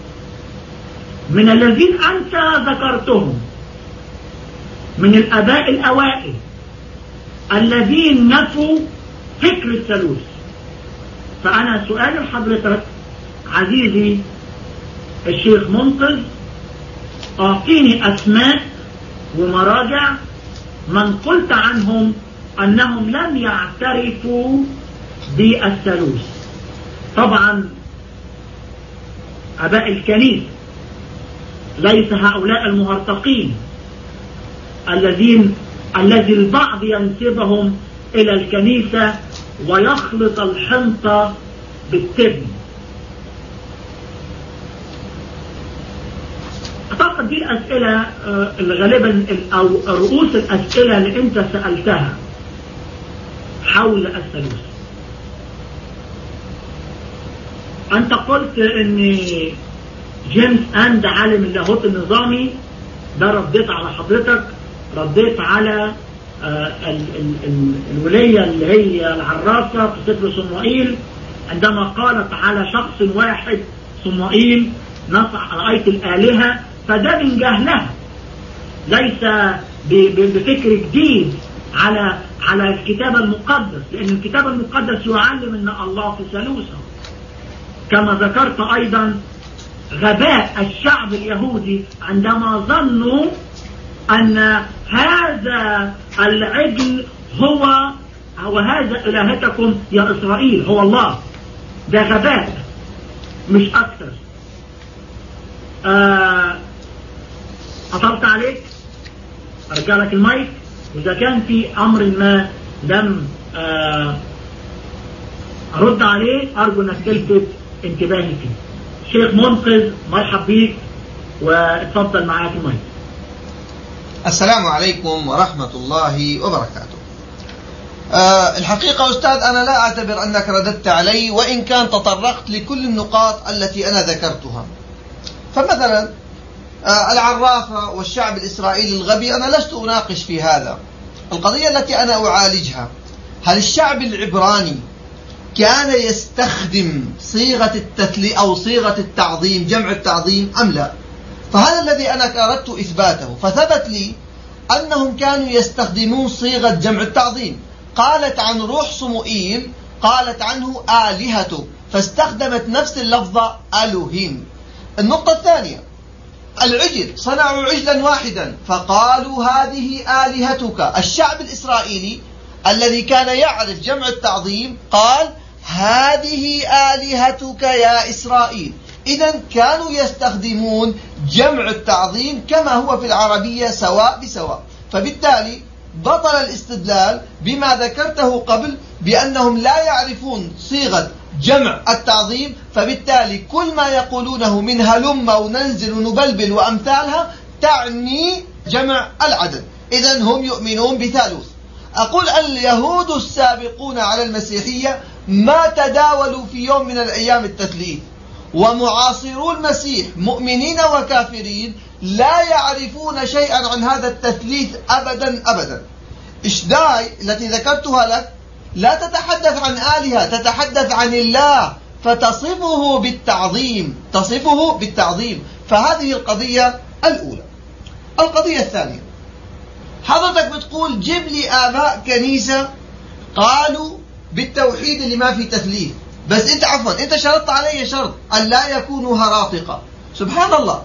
من الذين أنت ذكرتهم من الآباء الأوائل الذين نفوا فكر الثالوث. فأنا سؤال لحضرتك عزيزي الشيخ منقذ، أعطيني أسماء ومراجع من قلت عنهم أنهم لم يعترفوا بالثالوث. طبعا آباء الكنيسة ليس هؤلاء المهرطقين الذي البعض ينسبهم إلى الكنيسة ويخلط الحنطة بالتبن. أعتقد دي الأسئلة غالبا أو رؤوس الأسئلة اللي أنت سألتها حول الثالوث. أنت قلت أن جيمس أند عالم اللاهوت النظامي، ده رديت على حضرتك، رديت على الولية اللي هي العرافة في سفر صموئيل عندما قالت على شخص واحد صموئيل نصح رأيت الآلهة، فده من جهلها، ليس بفكر جديد على الكتاب المقدس، لأن الكتاب المقدس يعلم أن الله في ثالوثه. كما ذكرت أيضا غباء الشعب اليهودي عندما ظنوا أن هذا العجل هو هذا إلهتكم يا إسرائيل هو الله. ده غباء مش أكثر. أطلت عليك، أرجع لك المايك. إذا كان في أمر ما لم أرد عليه أرجو أنك تلفت انتباهي فيه. شيخ منقذ مرحب بيك واتفضل معاك المايك. السلام عليكم ورحمة الله وبركاته. الحقيقة أستاذ أنا لا أعتبر أنك رددت علي، وإن كان تطرقت لكل النقاط التي أنا ذكرتها. فمثلا العرافة والشعب الإسرائيلي الغبي أنا لست أناقش في هذا. القضية التي أنا أعالجها، هل الشعب العبراني كان يستخدم صيغة التثليث أو صيغة التعظيم جمع التعظيم أم لا؟ فهذا الذي أنا أردت إثباته، فثبت لي أنهم كانوا يستخدمون صيغة جمع التعظيم. قالت عن روح صموئيل قالت عنه آلهته، فاستخدمت نفس اللفظة ألوهيم. النقطة الثانية، العجل، صنعوا عجلا واحدا فقالوا هذه آلهتك. الشعب الإسرائيلي الذي كان يعرف جمع التعظيم قال هذه آلهتك يا إسرائيل. إذن كانوا يستخدمون جمع التعظيم كما هو في العربية سواء بسواء. فبالتالي بطل الاستدلال بما ذكرته قبل بأنهم لا يعرفون صيغة جمع التعظيم، فبالتالي كل ما يقولونه من هلم وننزل ونبلبل وأمثالها تعني جمع العدد. إذن هم يؤمنون بثالوث. أقول اليهود السابقون على المسيحية ما تداولوا في يوم من الأيام التثليث، ومعاصرو المسيح مؤمنين وكافرين لا يعرفون شيئا عن هذا التثليث أبدا أبدا. إشداي التي ذكرتها لك لا تتحدث عن آلهة، تتحدث عن الله، فتصفه بالتعظيم، تصفه بالتعظيم. فهذه القضية الأولى. القضية الثانية، حضرتك بتقول جيب لي آباء كنيسة قالوا بالتوحيد اللي ما في تثليث، بس انت عفوا انت شرطت علي شرط أن لا يكونوا هراطقة. سبحان الله،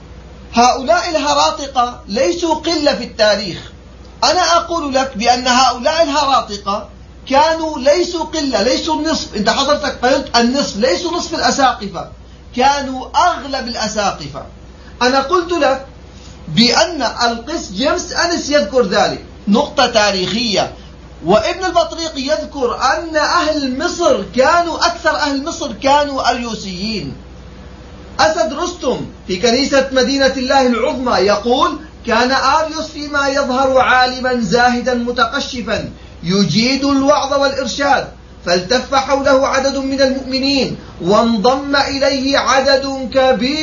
هؤلاء الهراطقة ليسوا قلة في التاريخ. أنا أقول لك بأن هؤلاء الهراطقة كانوا ليسوا قلة، ليسوا النصف. انت حضرتك قلت النصف، ليسوا نصف الأساقفة، كانوا أغلب الأساقفة. أنا قلت لك بأن القس جيمس أنس يذكر ذلك، نقطة تاريخية. وابن البطريق يذكر أن أكثر أهل مصر كانوا أريوسيين. أسد رستم في كنيسة مدينة الله العظمى يقول: كان آريوس فيما يظهر عالما زاهدا متقشفا يجيد الوعظ والإرشاد، فالتف حوله عدد من المؤمنين وانضم إليه عدد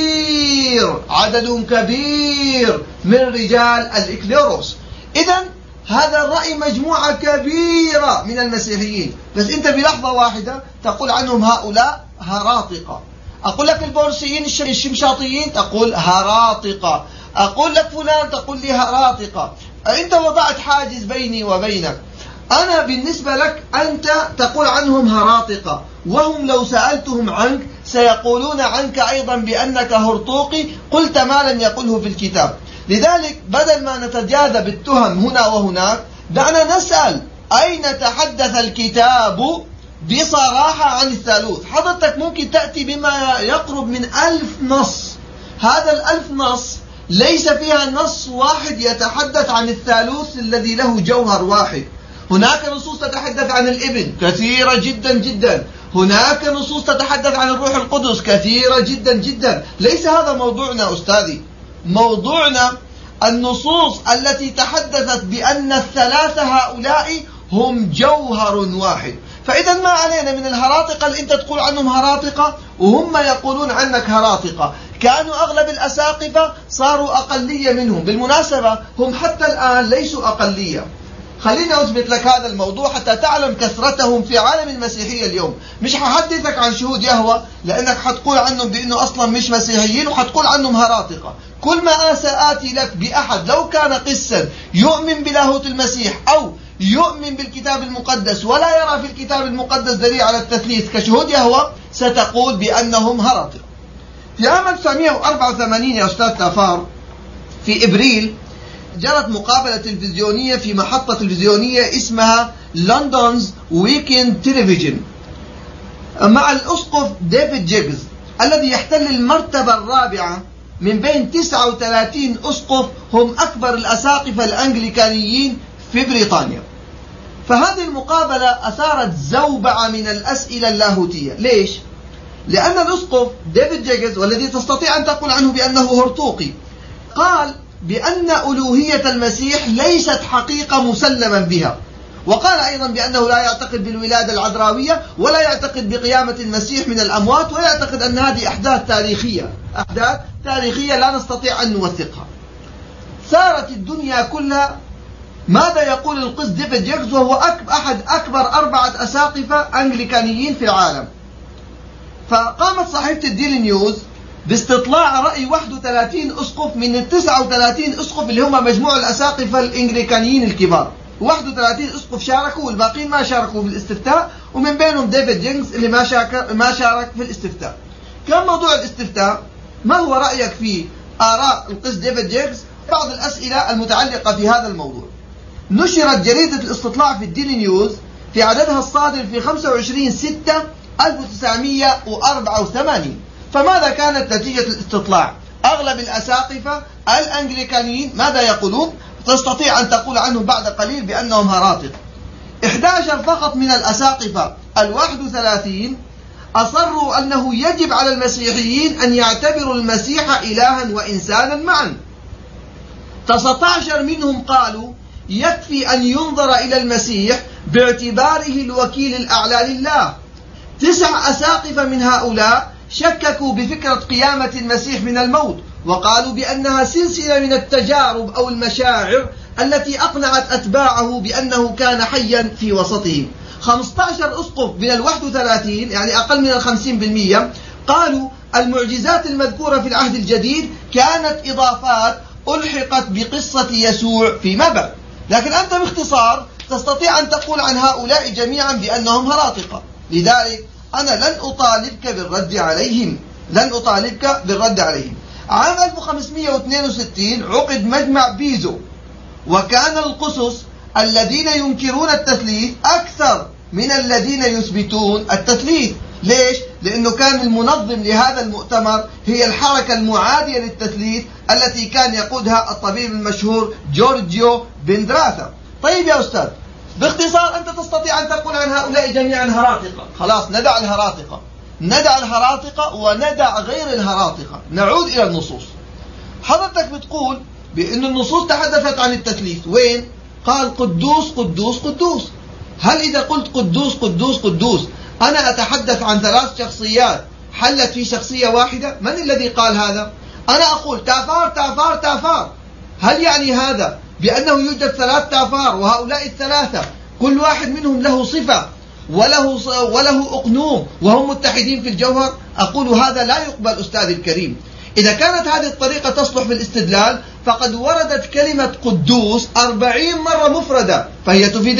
كبير من رجال الإكليروس. إذن هذا الرأي مجموعة كبيرة من المسيحيين، بس أنت بلحظة واحدة تقول عنهم هؤلاء هراطقة. أقول لك البورسيين الشمشاطيين تقول هراطقة، أقول لك فلان تقول لي هراطقة. أنت وضعت حاجز بيني وبينك. أنا بالنسبة لك أنت تقول عنهم هراطقة، وهم لو سألتهم عنك سيقولون عنك أيضا بأنك هرطوقي قلت ما لم يقله في الكتاب. لذلك بدل ما نتجاذب التهم هنا وهناك، دعنا نسأل أين تحدث الكتاب بصراحة عن الثالوث. حضرتك ممكن تأتي بما يقرب من 1000 نص، هذا 1000 نص ليس فيها نص واحد يتحدث عن الثالوث الذي له جوهر واحد. هناك نصوص تتحدث عن الابن كثيرة جدا جدا، هناك نصوص تتحدث عن الروح القدس كثيرة جدا جدا. ليس هذا موضوعنا أستاذي، موضوعنا النصوص التي تحدثت بأن الثلاثة هؤلاء هم جوهر واحد. فإذا ما علينا من الهراطقة اللي أنت تقول عنهم هراطقة وهم يقولون عنك هراطقة. كانوا أغلب الأساقفة صاروا أقلية منهم. بالمناسبة هم حتى الآن ليسوا أقلية. خليني أثبت لك هذا الموضوع حتى تعلم كثرتهم في عالم المسيحية اليوم. مش هحدثك عن شهود يهوه لأنك حتقول عنهم بأنه أصلا مش مسيحيين وحتقول عنهم هراطقة. كل ما سآتي لك بأحد لو كان قسا يؤمن بلاهوت المسيح أو يؤمن بالكتاب المقدس ولا يرى في الكتاب المقدس دليل على التثليث كشهود يهوه ستقول بأنهم هراطقة. في عام 1984 يا أستاذ تافار في إبريل جرت مقابلة تلفزيونية في محطة تلفزيونية اسمها لندنز ويكند تلفزيون مع الأسقف ديفيد جيجز الذي يحتل المرتبة الرابعة من بين 39 أسقف هم أكبر الأساقفة الأنجليكانيين في بريطانيا. فهذه المقابلة أثارت زوبعة من الأسئلة اللاهوتية. ليش؟ لأن الأسقف ديفيد جيجز والذي تستطيع أن تقول عنه بأنه هرطوقي قال بأن ألوهية المسيح ليست حقيقة مسلما بها، وقال أيضا بأنه لا يعتقد بالولادة العذراوية ولا يعتقد بقيامة المسيح من الأموات، ويعتقد أن هذه أحداث تاريخية لا نستطيع أن نوثقها. ثارت الدنيا كلها ماذا يقول القس ديفيد جيجز وهو أحد أكبر 4 أساقفة أنجليكانيين في العالم. فقامت صحيفة الديلي نيوز باستطلاع رأي 31 أسقف من 39 أسقف اللي هم مجموع الأساقفة الإنجليكانيين الكبار. 31 أسقف شاركوا والباقين ما شاركوا في الاستفتاء، ومن بينهم ديفيد جيجز اللي ما شارك في الاستفتاء. كان موضوع الاستفتاء: ما هو رأيك في آراء القس ديفيد جيجز؟ بعض الأسئلة المتعلقة في هذا الموضوع. نشرت جريدة الاستطلاع في الديلي نيوز في عددها الصادر في 25/6/1984. فماذا كانت نتيجة الاستطلاع؟ أغلب الأساقفة الأنجليكانيين ماذا يقولون؟ تستطيع أن تقول عنهم بعد قليل بأنهم هراطقة. 11 فقط من الأساقفة 31 أصروا أنه يجب على المسيحيين أن يعتبروا المسيح إلها وإنسانا معا. 19 منهم قالوا يكفي أن ينظر إلى المسيح باعتباره الوكيل الأعلى لله. 9 أساقفة من هؤلاء شككوا بفكرة قيامة المسيح من الموت، وقالوا بأنها سلسلة من التجارب أو المشاعر التي أقنعت أتباعه بأنه كان حيا في وسطهم. 15 أسقف من 31 يعني أقل من 50% قالوا المعجزات المذكورة في العهد الجديد كانت إضافات ألحقت بقصة يسوع فيما بعد. لكن أنت باختصار تستطيع أن تقول عن هؤلاء جميعا بأنهم هراطقة. لذلك أنا لن أطالبك بالرد عليهم. عام 1562 عقد مجمع بيزو، وكان القسس الذين ينكرون التثليث أكثر من الذين يثبتون التثليث. ليش؟ لأنه كان المنظم لهذا المؤتمر هي الحركة المعادية للتثليث التي كان يقودها الطبيب المشهور جورجيو بندراثا. طيب يا أستاذ، باختصار أنت تستطيع أن تقول عن هؤلاء جميعا هراطقة. خلاص، ندع الهراطقة، ندع الهراطقة وندع غير الهراطقة، نعود إلى النصوص. حضرتك بتقول بأن النصوص تحدثت عن التثليث، وين؟ قال قدوس قدوس قدوس. هل إذا قلت قدوس قدوس قدوس أنا أتحدث عن 3 شخصيات حلت في شخصية واحدة؟ من الذي قال هذا؟ أنا أقول تافار تافار تافار. هل يعني هذا بأنه يوجد 3 تافار وهؤلاء ال3 كل واحد منهم له صفة وله أقنوم وهم متحدين في الجوهر؟ أقول هذا لا يقبل أستاذي الكريم. إذا كانت هذه الطريقة تصلح في الاستدلال فقد وردت كلمة قدوس 40 مرة مفردة، فهي تفيد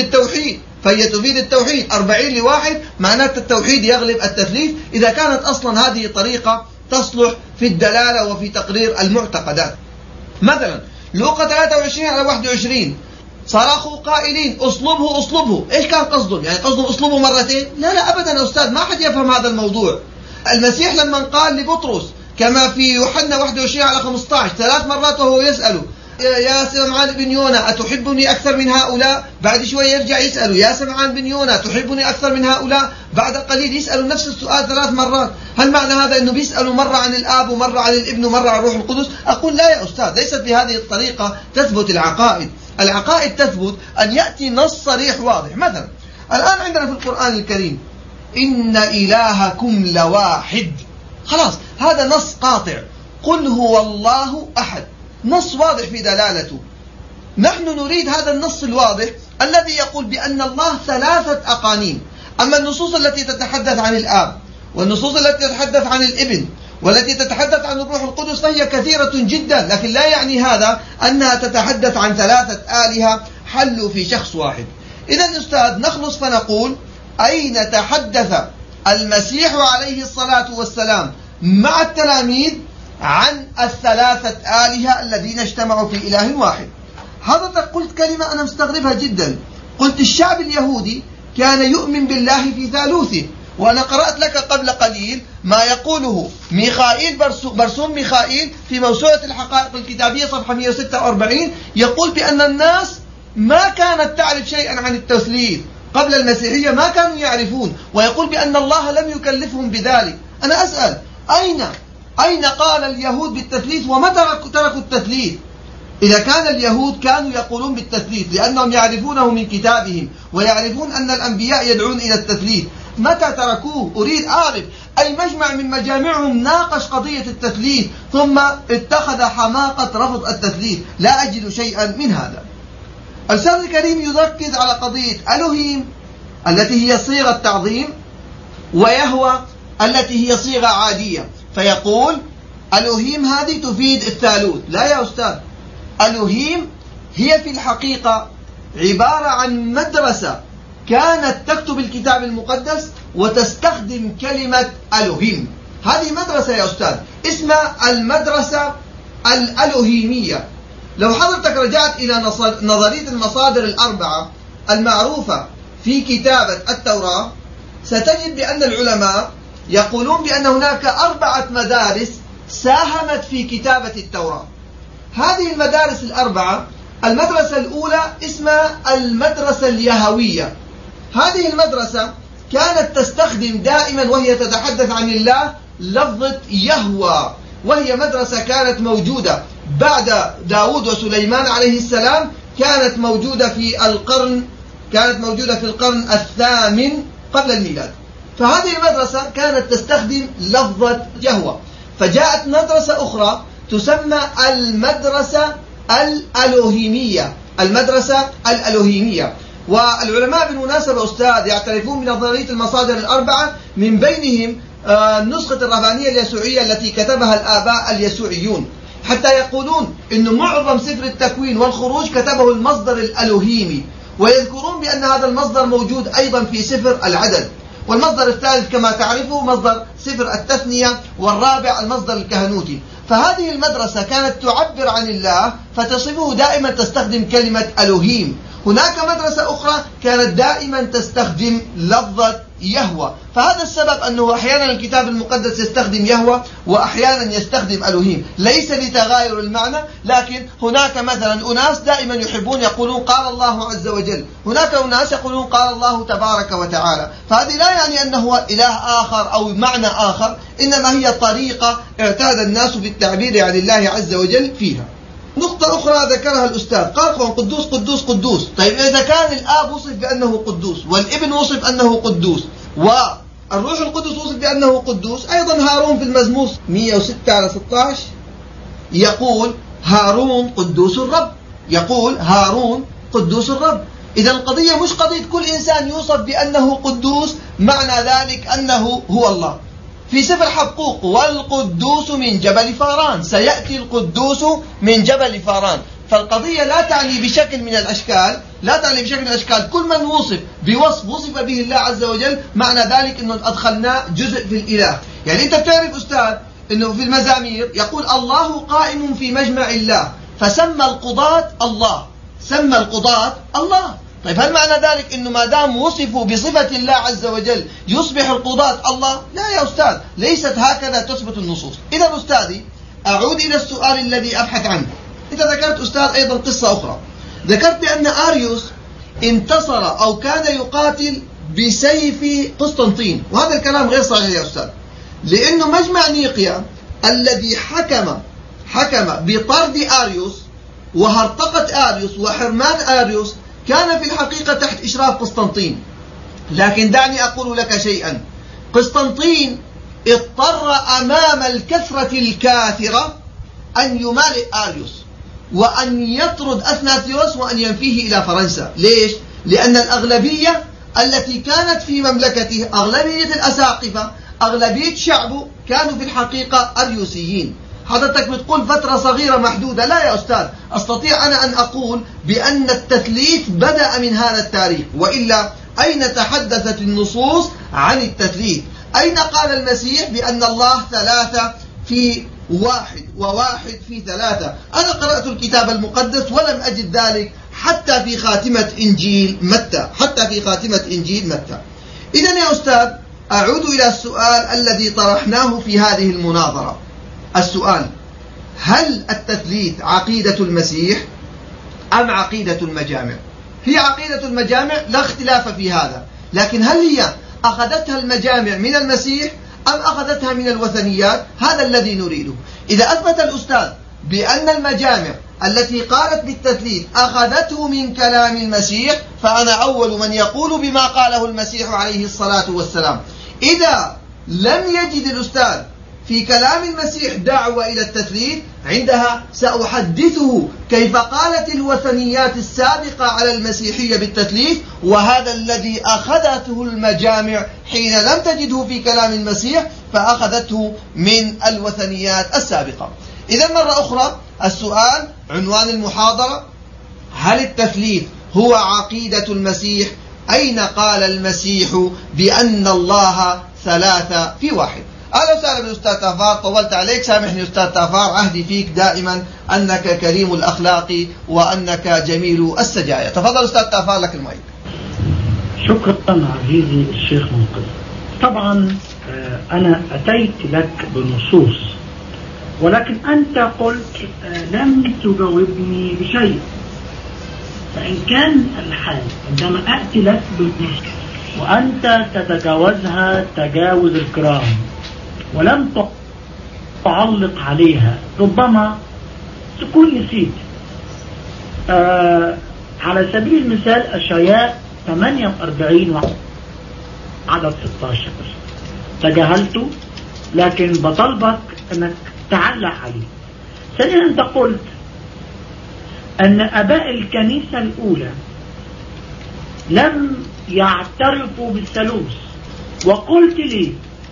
التوحيد 40 لواحد، معناته التوحيد يغلب التثليث إذا كانت أصلا هذه طريقة تصلح في الدلالة وفي تقرير المعتقدات. مثلا لوقا 23 على 21 صرخوا قائلين اصلبه. ايش كان قصدهم؟ يعني قصدهم اصلبه مرتين؟ لا أبدا أستاذ، ما حد يفهم هذا الموضوع. المسيح لما قال لبطرس كما في يوحنا 21 على 15 3 مرات وهو يسأله يا سمعان بن يونا أتحبني أكثر من هؤلاء؟ بعد شوية يرجع يسأله يا سمعان بن يونا تحبني أكثر من هؤلاء؟ بعد قليل يسأله نفس السؤال 3 مرات. هل معنى هذا أنه بيسأله مرة عن الآب ومرة عن الابن ومرة عن الروح القدس؟ أقول لا يا أستاذ، ليست بهذه الطريقة تثبت العقائد تثبت أن يأتي نص صريح واضح. مثلا الآن عندنا في القرآن الكريم إن إلهكم لواحد، خلاص هذا نص قاطع. قل هو الله أحد، نص واضح في دلالته. نحن نريد هذا النص الواضح الذي يقول بأن الله 3 أقانيم. أما النصوص التي تتحدث عن الآب والنصوص التي تتحدث عن الابن والتي تتحدث عن الروح القدس فهي كثيرة جدا، لكن لا يعني هذا أنها تتحدث عن 3 آلهة حلوا في شخص واحد. إذا أستاذ نخلص فنقول أين تحدث المسيح عليه الصلاة والسلام مع التلاميذ عن 3 آلهة الذين اجتمعوا في إله واحد؟ حضرتك قلت كلمة أنا مستغربها جدا، قلت الشعب اليهودي كان يؤمن بالله في ثالوثه، وأنا قرأت لك قبل قليل ما يقوله ميخائيل برسوم ميخائيل في موسوعة الحقائق الكتابية صفحة 146، يقول بأن الناس ما كانت تعرف شيئا عن التثليث قبل المسيحية، ما كانوا يعرفون، ويقول بأن الله لم يكلفهم بذلك. أنا أسأل أين قال اليهود بالتثليث وما تركوا التثليث؟ إذا كان اليهود كانوا يقولون بالتثليث لأنهم يعرفونه من كتابهم ويعرفون أن الأنبياء يدعون إلى التثليث، متى تركوه؟ أريد أعرف أي مجمع من مجامعهم ناقش قضية التثليث ثم اتخذ حماقة رفض التثليث؟ لا أجد شيئا من هذا. الأستاذ الكريم يركز على قضية ألوهيم التي هي صيغة تعظيم ويهوى التي هي صيغة عادية، فيقول ألوهيم هذه تفيد الثالوث. لا يا أستاذ، ألوهيم هي في الحقيقة عبارة عن مدرسة كانت تكتب الكتاب المقدس وتستخدم كلمة ألوهيم. هذه مدرسة يا أستاذ اسمها المدرسة الألوهيمية. لو حضرتك رجعت إلى نظرية المصادر ال4 المعروفة في كتابة التوراة ستجد بأن العلماء يقولون بأن هناك 4 مدارس ساهمت في كتابة التوراة. هذه المدارس ال4، المدرسة الأولى اسمها المدرسة اليهوية. هذه المدرسة كانت تستخدم دائما وهي تتحدث عن الله لفظة يهوى، وهي مدرسة كانت موجودة بعد داود وسليمان عليه السلام، كانت موجودة في القرن ال8 قبل الميلاد. فهذه المدرسة كانت تستخدم لفظة يهوى. فجاءت مدرسة أخرى تسمى المدرسة الألوهيمية. والعلماء بالمناسبة أستاذ يعترفون بنظرية المصادر ال4، من بينهم نسخة الرهبانية اليسوعية التي كتبها الآباء اليسوعيون، حتى يقولون أن معظم سفر التكوين والخروج كتبه المصدر الألوهيمي، ويذكرون بأن هذا المصدر موجود أيضا في سفر العدد. والمصدر الثالث كما تعرفه مصدر سفر التثنية، والرابع المصدر الكهنوتي. فهذه المدرسة كانت تعبر عن الله فتصفه دائما تستخدم كلمة ألوهيم. هناك مدرسة أخرى كانت دائما تستخدم لفظة يهوى. فهذا السبب أنه أحيانا الكتاب المقدس يستخدم يهوى وأحيانا يستخدم ألوهيم، ليس لتغاير المعنى، لكن هناك مثلا أناس دائما يحبون يقولون قال الله عز وجل، هناك أناس يقولون قال الله تبارك وتعالى. فهذه لا يعني أنه إله آخر أو معنى آخر، إنما هي طريقة اعتاد الناس بالتعبير عن الله عز وجل فيها. نقطة أخرى ذكرها الأستاذ، قال قدوس قدوس قدوس. طيب إذا كان الآب وصف بأنه قدوس، والابن وصف أنه قدوس، والروح القدس وصف بأنه قدوس، أيضا هارون في المزمور 106:16 يقول هارون قدوس الرب، يقول هارون قدوس الرب. إذا القضية مش قضية كل إنسان يوصف بأنه قدوس معنى ذلك أنه هو الله. في سفر حبقوق والقدوس من جبل فاران، سيأتي القدوس من جبل فاران. فالقضية لا تعني بشكل من الأشكال كل من وصف به الله عز وجل معنى ذلك أنه أدخلنا جزء في الإله. يعني أنت بتعرف أستاذ أنه في المزامير يقول الله قائم في مجمع الله، فسمى القضاة الله. طيب هل معنى ذلك أنه ما دام وصفوا بصفة الله عز وجل يصبح القضاة الله؟ لا يا أستاذ، ليست هكذا تثبت النصوص. إذا أستاذي أعود إلى السؤال الذي أبحث عنه. أنت ذكرت أستاذ أيضا قصة أخرى، ذكرت بأن آريوس انتصر أو كان يقاتل بسيف قسطنطين، وهذا الكلام غير صحيح يا أستاذ، لأنه مجمع نيقيا الذي حكم بطرد آريوس وهرطقة آريوس وحرمان آريوس كان في الحقيقة تحت إشراف قسطنطين. لكن دعني أقول لك شيئا، قسطنطين اضطر أمام الكثرة الكاثرة أن يمالئ آريوس وأن يطرد أثناسيوس وأن ينفيه إلى فرنسا. ليش؟ لأن الأغلبية التي كانت في مملكته، أغلبية الأساقفة، أغلبية شعبه كانوا في الحقيقة أريوسيين. حضرتك بتقول فترة صغيرة محدودة، لا يا أستاذ، أستطيع أنا أن أقول بأن التثليث بدأ من هذا التاريخ، وإلا أين تحدثت النصوص عن التثليث؟ أين قال المسيح بأن الله ثلاثة في واحد وواحد في ثلاثة؟ أنا قرأت الكتاب المقدس ولم أجد ذلك حتى في خاتمة إنجيل متى. إذن يا أستاذ أعود إلى السؤال الذي طرحناه في هذه المناظرة. السؤال: هل التثليث عقيدة المسيح أم عقيدة المجامع؟ هي عقيدة المجامع لا اختلاف في هذا، لكن هل هي أخذتها المجامع من المسيح أم أخذتها من الوثنيات؟ هذا الذي نريده. إذا أثبت الأستاذ بأن المجامع التي قالت بالتثليث أخذته من كلام المسيح، فأنا أول من يقول بما قاله المسيح عليه الصلاة والسلام. إذا لم يجد الأستاذ في كلام المسيح دعوة إلى التثليث، عندها سأحدثه كيف قالت الوثنيات السابقة على المسيحية بالتثليث، وهذا الذي أخذته المجامع حين لم تجده في كلام المسيح فأخذته من الوثنيات السابقة. إذا مرة أخرى السؤال، عنوان المحاضرة: هل التثليث هو عقيدة المسيح؟ أين قال المسيح بأن الله ثلاثة في واحد؟ أهلا وسهلا بالأستاذ تافار، طولت عليك، سامحني أستاذ تافار، عهدي فيك دائما أنك كريم الأخلاق وأنك جميل السجايا. تفضل أستاذ تافار، لك المايك. شكرا عزيزي الشيخ منقذ. طبعا أنا أتيت لك بنصوص، ولكن أنت قلت لم تجاوبني بشيء. فإن كان الحال عندما أأتي لك بالنصوص وأنت تتجاوزها تجاوز الكرام ولم تعلق عليها، ربما تكون نسيت. على سبيل المثال أشعياء 48 عدد 16 تجاهلته، لكن بطلبك أنك تعلق عليه. ثانيا أنت قلت أن أباء الكنيسة الأولى لم يعترفوا بالثالوث، وقلت لي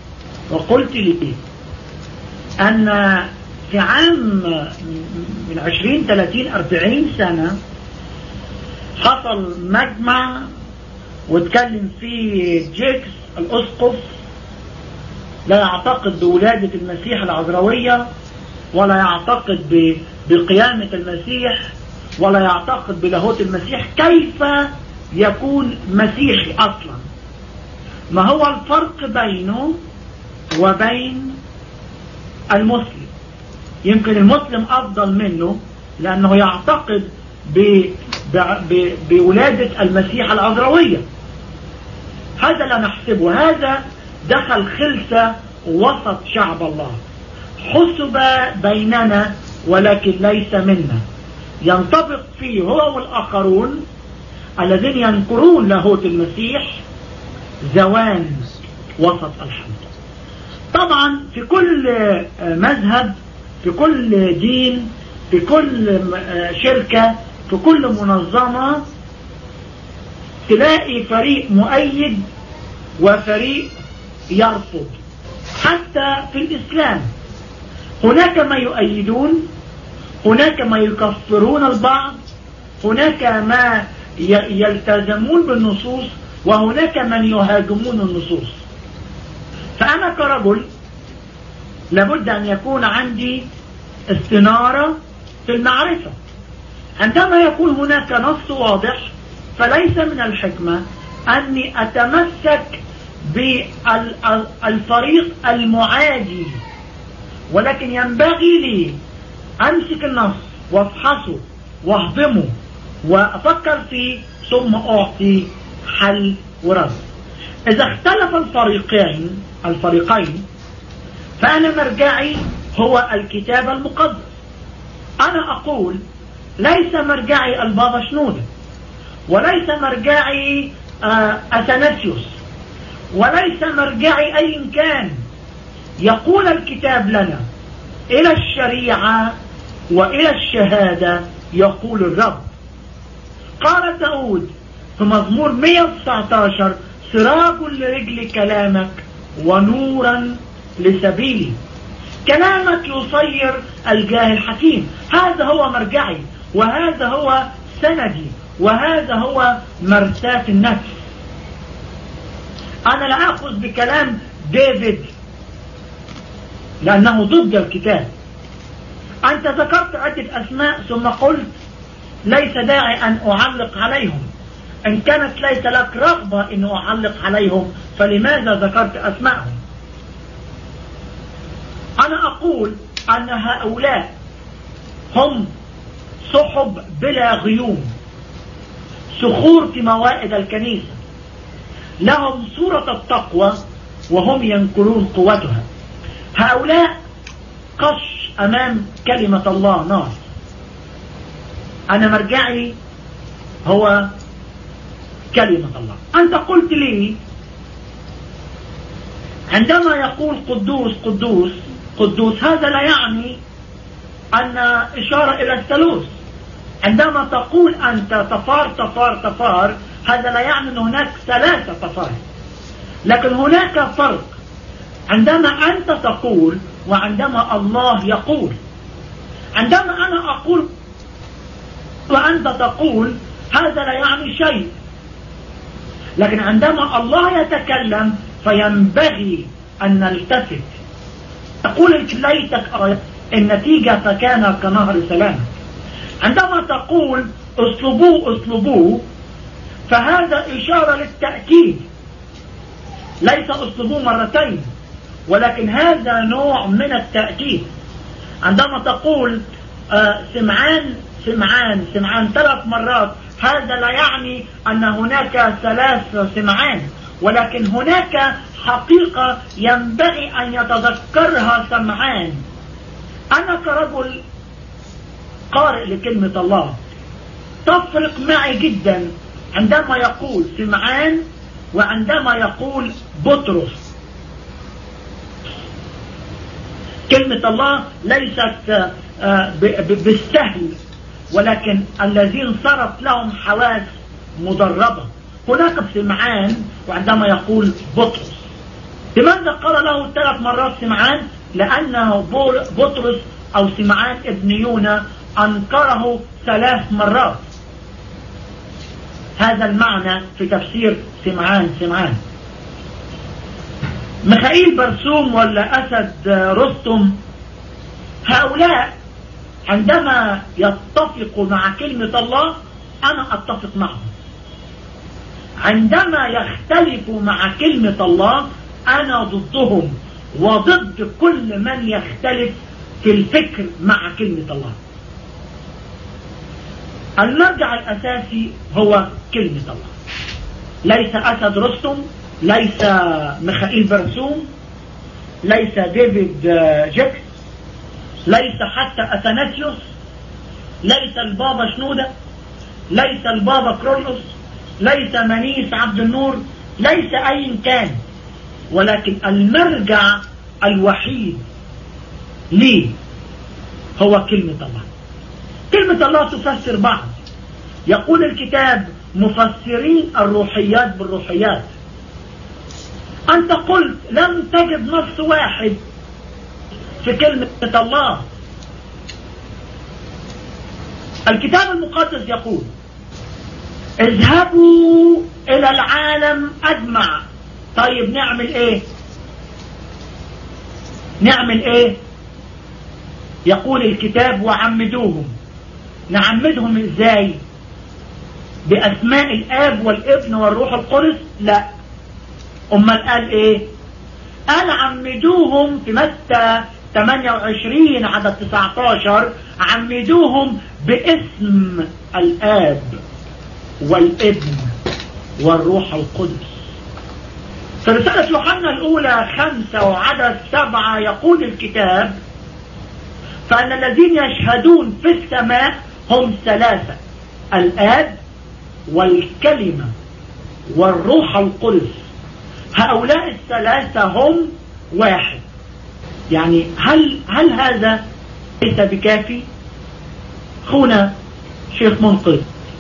أن في عام من 20 30 40 سنة حصل مجمع واتكلم فيه جيكس الأسقف، لا يعتقد بولادة المسيح العذراوية، ولا يعتقد بقيامة المسيح، ولا يعتقد بلاهوت المسيح. كيف يكون مسيحي أصلا؟ ما هو الفرق بينه وبين المسلم؟ يمكن المسلم أفضل منه لأنه يعتقد بولادة المسيح العذراوية. هذا لا نحسبه، هذا دخل خلسة وسط شعب الله، حسب بيننا ولكن ليس منا، ينطبق فيه هو والآخرون الذين ينكرون لاهوت المسيح زوان وسط الحمد. طبعا في كل مذهب، في كل دين، في كل شركة، في كل منظمة تلاقي فريق مؤيد وفريق يرفض. حتى في الإسلام هناك ما يؤيدون، هناك ما يكفرون البعض، هناك ما يلتزمون بالنصوص، وهناك من يهاجمون النصوص. فأنا كرجل لابد أن يكون عندي استنارة في المعرفة. عندما يكون هناك نص واضح فليس من الحكمة أني أتمسك بالفريق المعادي، ولكن ينبغي لي أمسك النص وافحصه واهضمه وأفكر فيه ثم أعطي حل ورد. إذا اختلف الفريقين فأنا مرجعي هو الكتاب المقدس. أنا أقول ليس مرجعي البابا شنودة، وليس مرجعي أثناسيوس، وليس مرجعي أي كان. يقول الكتاب لنا إلى الشريعة وإلى الشهادة يقول الرب. قال داود في مزمور 119 سراج لرجل كلامك ونورا لسبيلي. كلامك يصير الجاهل حكيم. هذا هو مرجعي، وهذا هو سندي، وهذا هو مرساة النفس. أنا لا أخذ بكلام ديفيد لأنه ضد الكتاب. أنت ذكرت عدة أسماء ثم قلت ليس داعي أن أعلق عليهم. إن كانت ليس لك رغبة أن أعلق عليهم فلماذا ذكرت أسماءهم؟ أنا أقول أن هؤلاء هم سحب بلا غيوم، صخور في موائد الكنيسة، لهم صورة التقوى وهم ينكرون قوتها. هؤلاء قش أمام كلمة الله نار. أنا مرجعي هو كلمة الله. أنت قلت لي عندما يقول قدوس قدوس قدوس هذا لا يعني أن إشارة إلى الثالوث. عندما تقول أنت تفار تفار تفار هذا لا يعني أن هناك ثلاثة تفار، لكن هناك فرق عندما أنت تقول وعندما الله يقول. عندما أنا أقول وأنت تقول هذا لا يعني شيء، لكن عندما الله يتكلم فينبغي أن نلتفت. تقول ليتك النتيجة فكان كنهر سلام. عندما تقول اصلبوه اصلبوه فهذا إشارة للتأكيد، ليس اصلبوه مرتين، ولكن هذا نوع من التأكيد. عندما تقول سمعان سمعان سمعان 3 مرات هذا لا يعني أن هناك 3 سمعان، ولكن هناك حقيقة ينبغي أن يتذكرها سمعان. أنا كرجل قارئ لكلمة الله تفرق معي جدا عندما يقول سمعان وعندما يقول بطرس. كلمة الله ليست بالسهل، ولكن الذين صارت لهم حواس مدربة. هناك سمعان وعندما يقول بطرس. لماذا قال له 3 مرات سمعان؟ لأنه بطرس أو سمعان ابن يونا أنكره 3 مرات. هذا المعنى في تفسير سمعان سمعان. ميخائيل برسوم ولا أسد رستم، هؤلاء عندما يتفقوا مع كلمة الله أنا أتفق معهم. عندما يختلفوا مع كلمة الله أنا ضدهم وضد كل من يختلف في الفكر مع كلمة الله. المرجع الأساسي هو كلمة الله، ليس أسد رستم، ليس ميخائيل برسوم، ليس ديفيد جيكس، ليس حتى أثناسيوس، ليس البابا شنودة، ليس البابا كرولوس، ليس منيس عبد النور، ليس أي كان، ولكن المرجع الوحيد ليه هو كلمة الله. كلمة الله تفسر بعض. يقول الكتاب مفسرين الروحيات بالروحيات. أنت قلت لم تجد نص واحد في كلمة الله. الكتاب المقدس يقول اذهبوا إلى العالم أجمع. طيب نعمل إيه؟ نعمل إيه؟ يقول الكتاب وعمدوهم. نعمدهم إزاي؟ بأسماء الآب والابن والروح القدس؟ لا. أمال قال إيه؟ قال عمدوهم في متى 28 عدد 19 عمدوهم باسم الآب والابن والروح القدس. في رسالة يوحنا الأولى 5 وعدد 7 يقول الكتاب فأن الذين يشهدون في السماء هم ثلاثة: الآب والكلمة والروح القدس. هؤلاء الثلاثة هم واحد. يعني هل هذا ليس بكافي؟ أخونا شيخ منقذ،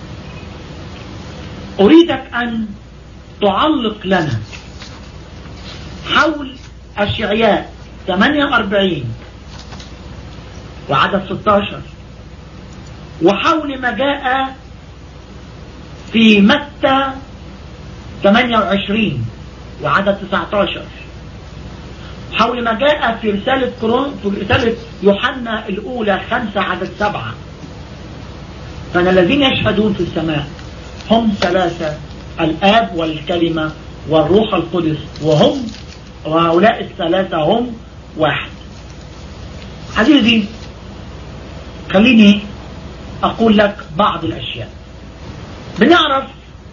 أريدك أن تعلق لنا حول أشعياء 48 وعدد 16 وحول ما جاء في متى 28 وعدد 19 حول ما جاء في رسالة يوحنا الأولى 5 عدد 7. فأن الذين يشهدون في السماء هم ثلاثة: الآب والكلمة والروح القدس، وهؤلاء الثلاثة هم واحد. عزيزي، خليني أقول لك بعض الأشياء. بنعرف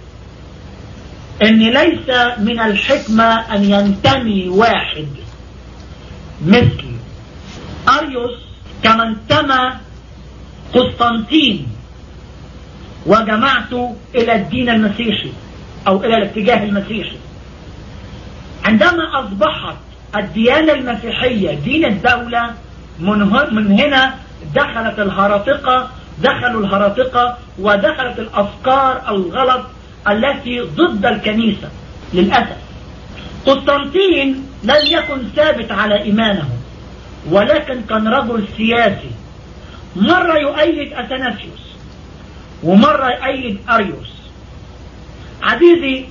أن ليس من الحكمة أن ينتمي واحد مثل أريوس كما انتمى قسطنطين وجماعته إلى الدين المسيحي أو إلى الاتجاه المسيحي. عندما أصبحت الديانة المسيحية دين الدولة، من هنا دخلوا الهرطقة ودخلت الأفكار الغلط التي ضد الكنيسة. للأسف قسطنطين لم يكن ثابت على إيمانه، ولكن كان رجل سياسي، مرة يؤيد أثناسيوس ومرة يؤيد أريوس. عزيزي،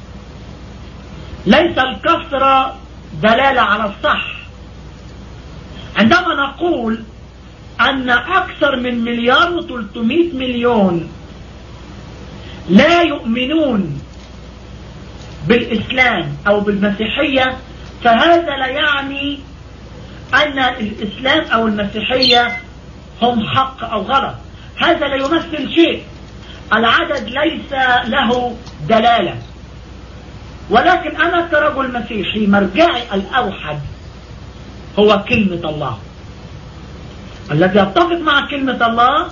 ليس الكثرة دلالة على الصح. عندما نقول أن أكثر من 1,300,000,000 لا يؤمنون بالإسلام أو بالمسيحية، فهذا لا يعني أن الإسلام أو المسيحية هم حق أو غلط. هذا لا يمثل شيء. العدد ليس له دلالة. ولكن أنا كرجل مسيحي مرجعي الأوحد هو كلمة الله. الذي يتفق مع كلمة الله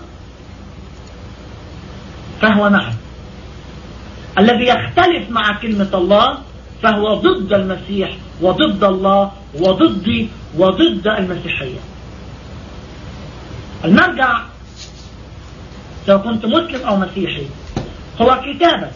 فهو معي. الذي يختلف مع كلمة الله فهو ضد المسيح وضد الله وضدي وضد المسيحية. المرجع سواء كنت مسلم أو مسيحي هو كتابك.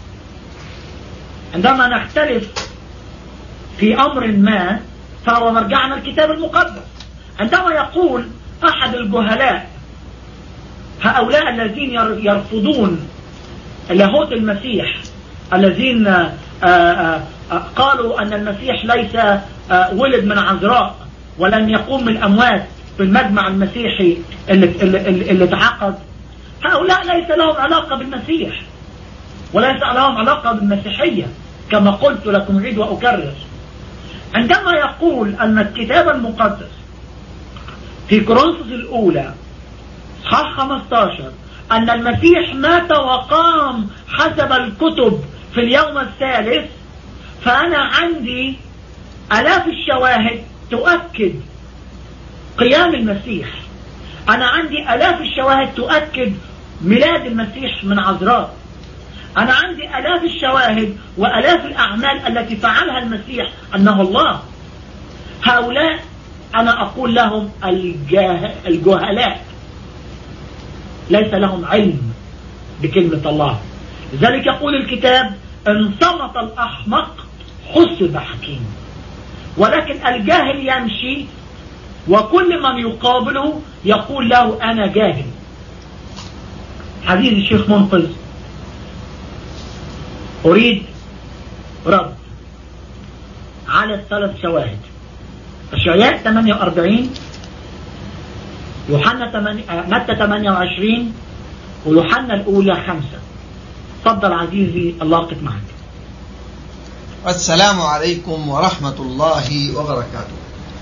عندما نختلف في أمر ما فهو مرجعنا الكتاب المقدس. عندما يقول أحد الجهلاء هؤلاء الذين يرفضون لاهوت المسيح، الذين قالوا أن المسيح ليس ولد من عذراء ولم يقوم من الأموات في المجمع المسيحي اللي تعقد، هؤلاء ليس لهم علاقة بالمسيح. وليس لهم علاقة بالمسيحية كما قلت لكم أعيد وأكرر. عندما يقول أن الكتاب المقدس في كورنثوس الأولى اصحاح 15 أن المسيح مات وقام حسب الكتب في اليوم الثالث، فأنا عندي آلاف الشواهد تؤكد قيام المسيح. أنا عندي آلاف الشواهد تؤكد ميلاد المسيح من عذراء. أنا عندي آلاف الشواهد وآلاف الأعمال التي فعلها المسيح أنه الله. هؤلاء أنا أقول لهم الجهلاء، ليس لهم علم بكلمة الله. لذلك يقول الكتاب إن صمت الأحمق حسب حكيم. ولكن الجاهل يمشي وكل من يقابله يقول له أنا جاهل. حديث الشيخ منقذ، أريد رد على الثلاث شواهد: إشعياء 48، متى 28، ويوحنا الأولى 5. تفضل عزيزي، الله يقف معك. السلام عليكم ورحمة الله وبركاته.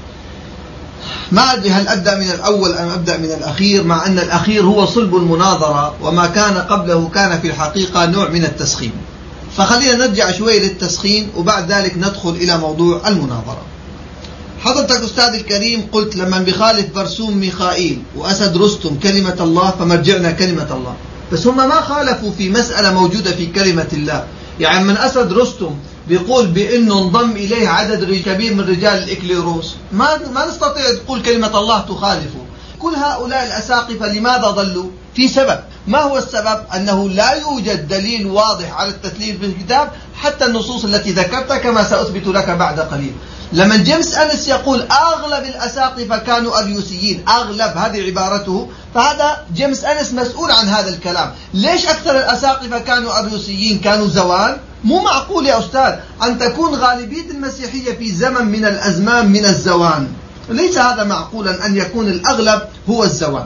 ما أدري هل أبدأ من الأول أم أبدأ من الأخير، مع أن الأخير هو صلب المناظرة وما كان قبله كان في الحقيقة نوع من التسخين. فخلينا نرجع شوي للتسخين وبعد ذلك ندخل إلى موضوع المناظرة. حضرتك أستاذ الكريم قلت لما بخالف برسوم ميخائيل وأسد رستم كلمة الله فمرجعنا كلمة الله، بس هم ما خالفوا في مسألة موجودة في كلمة الله. يعني من أسد رستم بيقول بأنه انضم إليه عدد كبير من رجال الإكليروس، ما نستطيع تقول كلمة الله تخالفه. كل هؤلاء الأساقفة لماذا ضلوا؟ في سبب. ما هو السبب؟ أنه لا يوجد دليل واضح على التثليث بالكتاب، حتى النصوص التي ذكرتها كما سأثبت لك بعد قليل. لما جيمس أنس يقول أغلب الأساقفة كانوا أريوسيين، أغلب هذه عبارته، فهذا جيمس أنس مسؤول عن هذا الكلام. ليش أكثر الأساقفة كانوا أريوسيين؟ كانوا زوال؟ مو معقول يا أستاذ أن تكون غالبية المسيحية في زمن من الأزمان من الزوان. ليس هذا معقولا أن يكون الأغلب هو الزوان.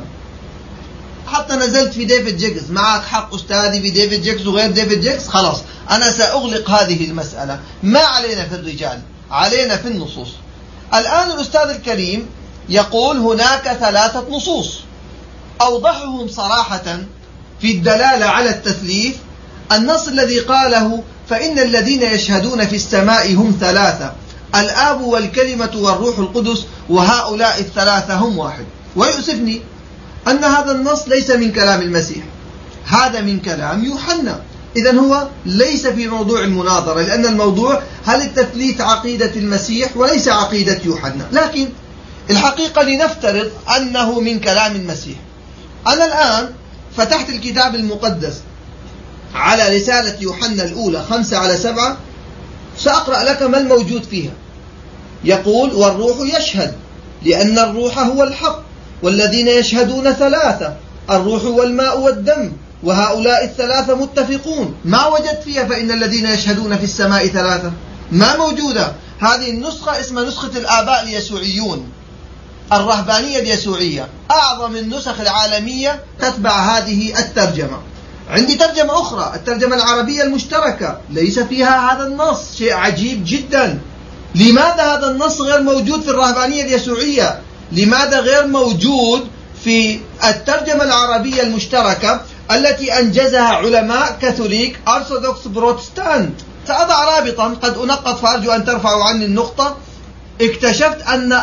حتى نزلت في ديفيد جيكس، معك حق أستاذي في ديفيد جيكس وغير ديفيد جيكس، خلاص أنا سأغلق هذه المسألة. ما علينا في الرجال، علينا في النصوص. الآن الأستاذ الكريم يقول هناك 3 نصوص أوضحهم صراحة في الدلالة على التثليث. النص الذي قاله فإن الذين يشهدون في السماء هم 3، الآب والكلمة والروح القدس، وهؤلاء ال3 هم واحد. ويؤسفني أن هذا النص ليس من كلام المسيح، هذا من كلام يوحنا. إذن هو ليس في موضوع المناظرة، لأن الموضوع هل التثليث عقيدة المسيح وليس عقيدة يوحنا. لكن الحقيقة لنفترض أنه من كلام المسيح. أنا الآن فتحت الكتاب المقدس على رسالة يوحنا الأولى 5/7، سأقرأ لك ما الموجود فيها. يقول والروح يشهد لأن الروح هو الحق، والذين يشهدون 3، الروح والماء والدم، وهؤلاء ال3 متفقون. ما وجدت فيها فإن الذين يشهدون في السماء 3، ما موجودة. هذه النسخة اسمها نسخة الآباء اليسوعيون، الرهبانية اليسوعية، أعظم النسخ العالمية تتبع هذه الترجمة. عندي ترجمة أخرى، الترجمة العربية المشتركة، ليس فيها هذا النص. شيء عجيب جدا. لماذا هذا النص غير موجود في الرهبانية اليسوعية؟ لماذا غير موجود في الترجمة العربية المشتركة التي أنجزها علماء كاثوليك أرثوذكس بروتستانت؟ سأضع رابطا قد أنقط فأرجو أن ترفعوا عني النقطة. اكتشفت أن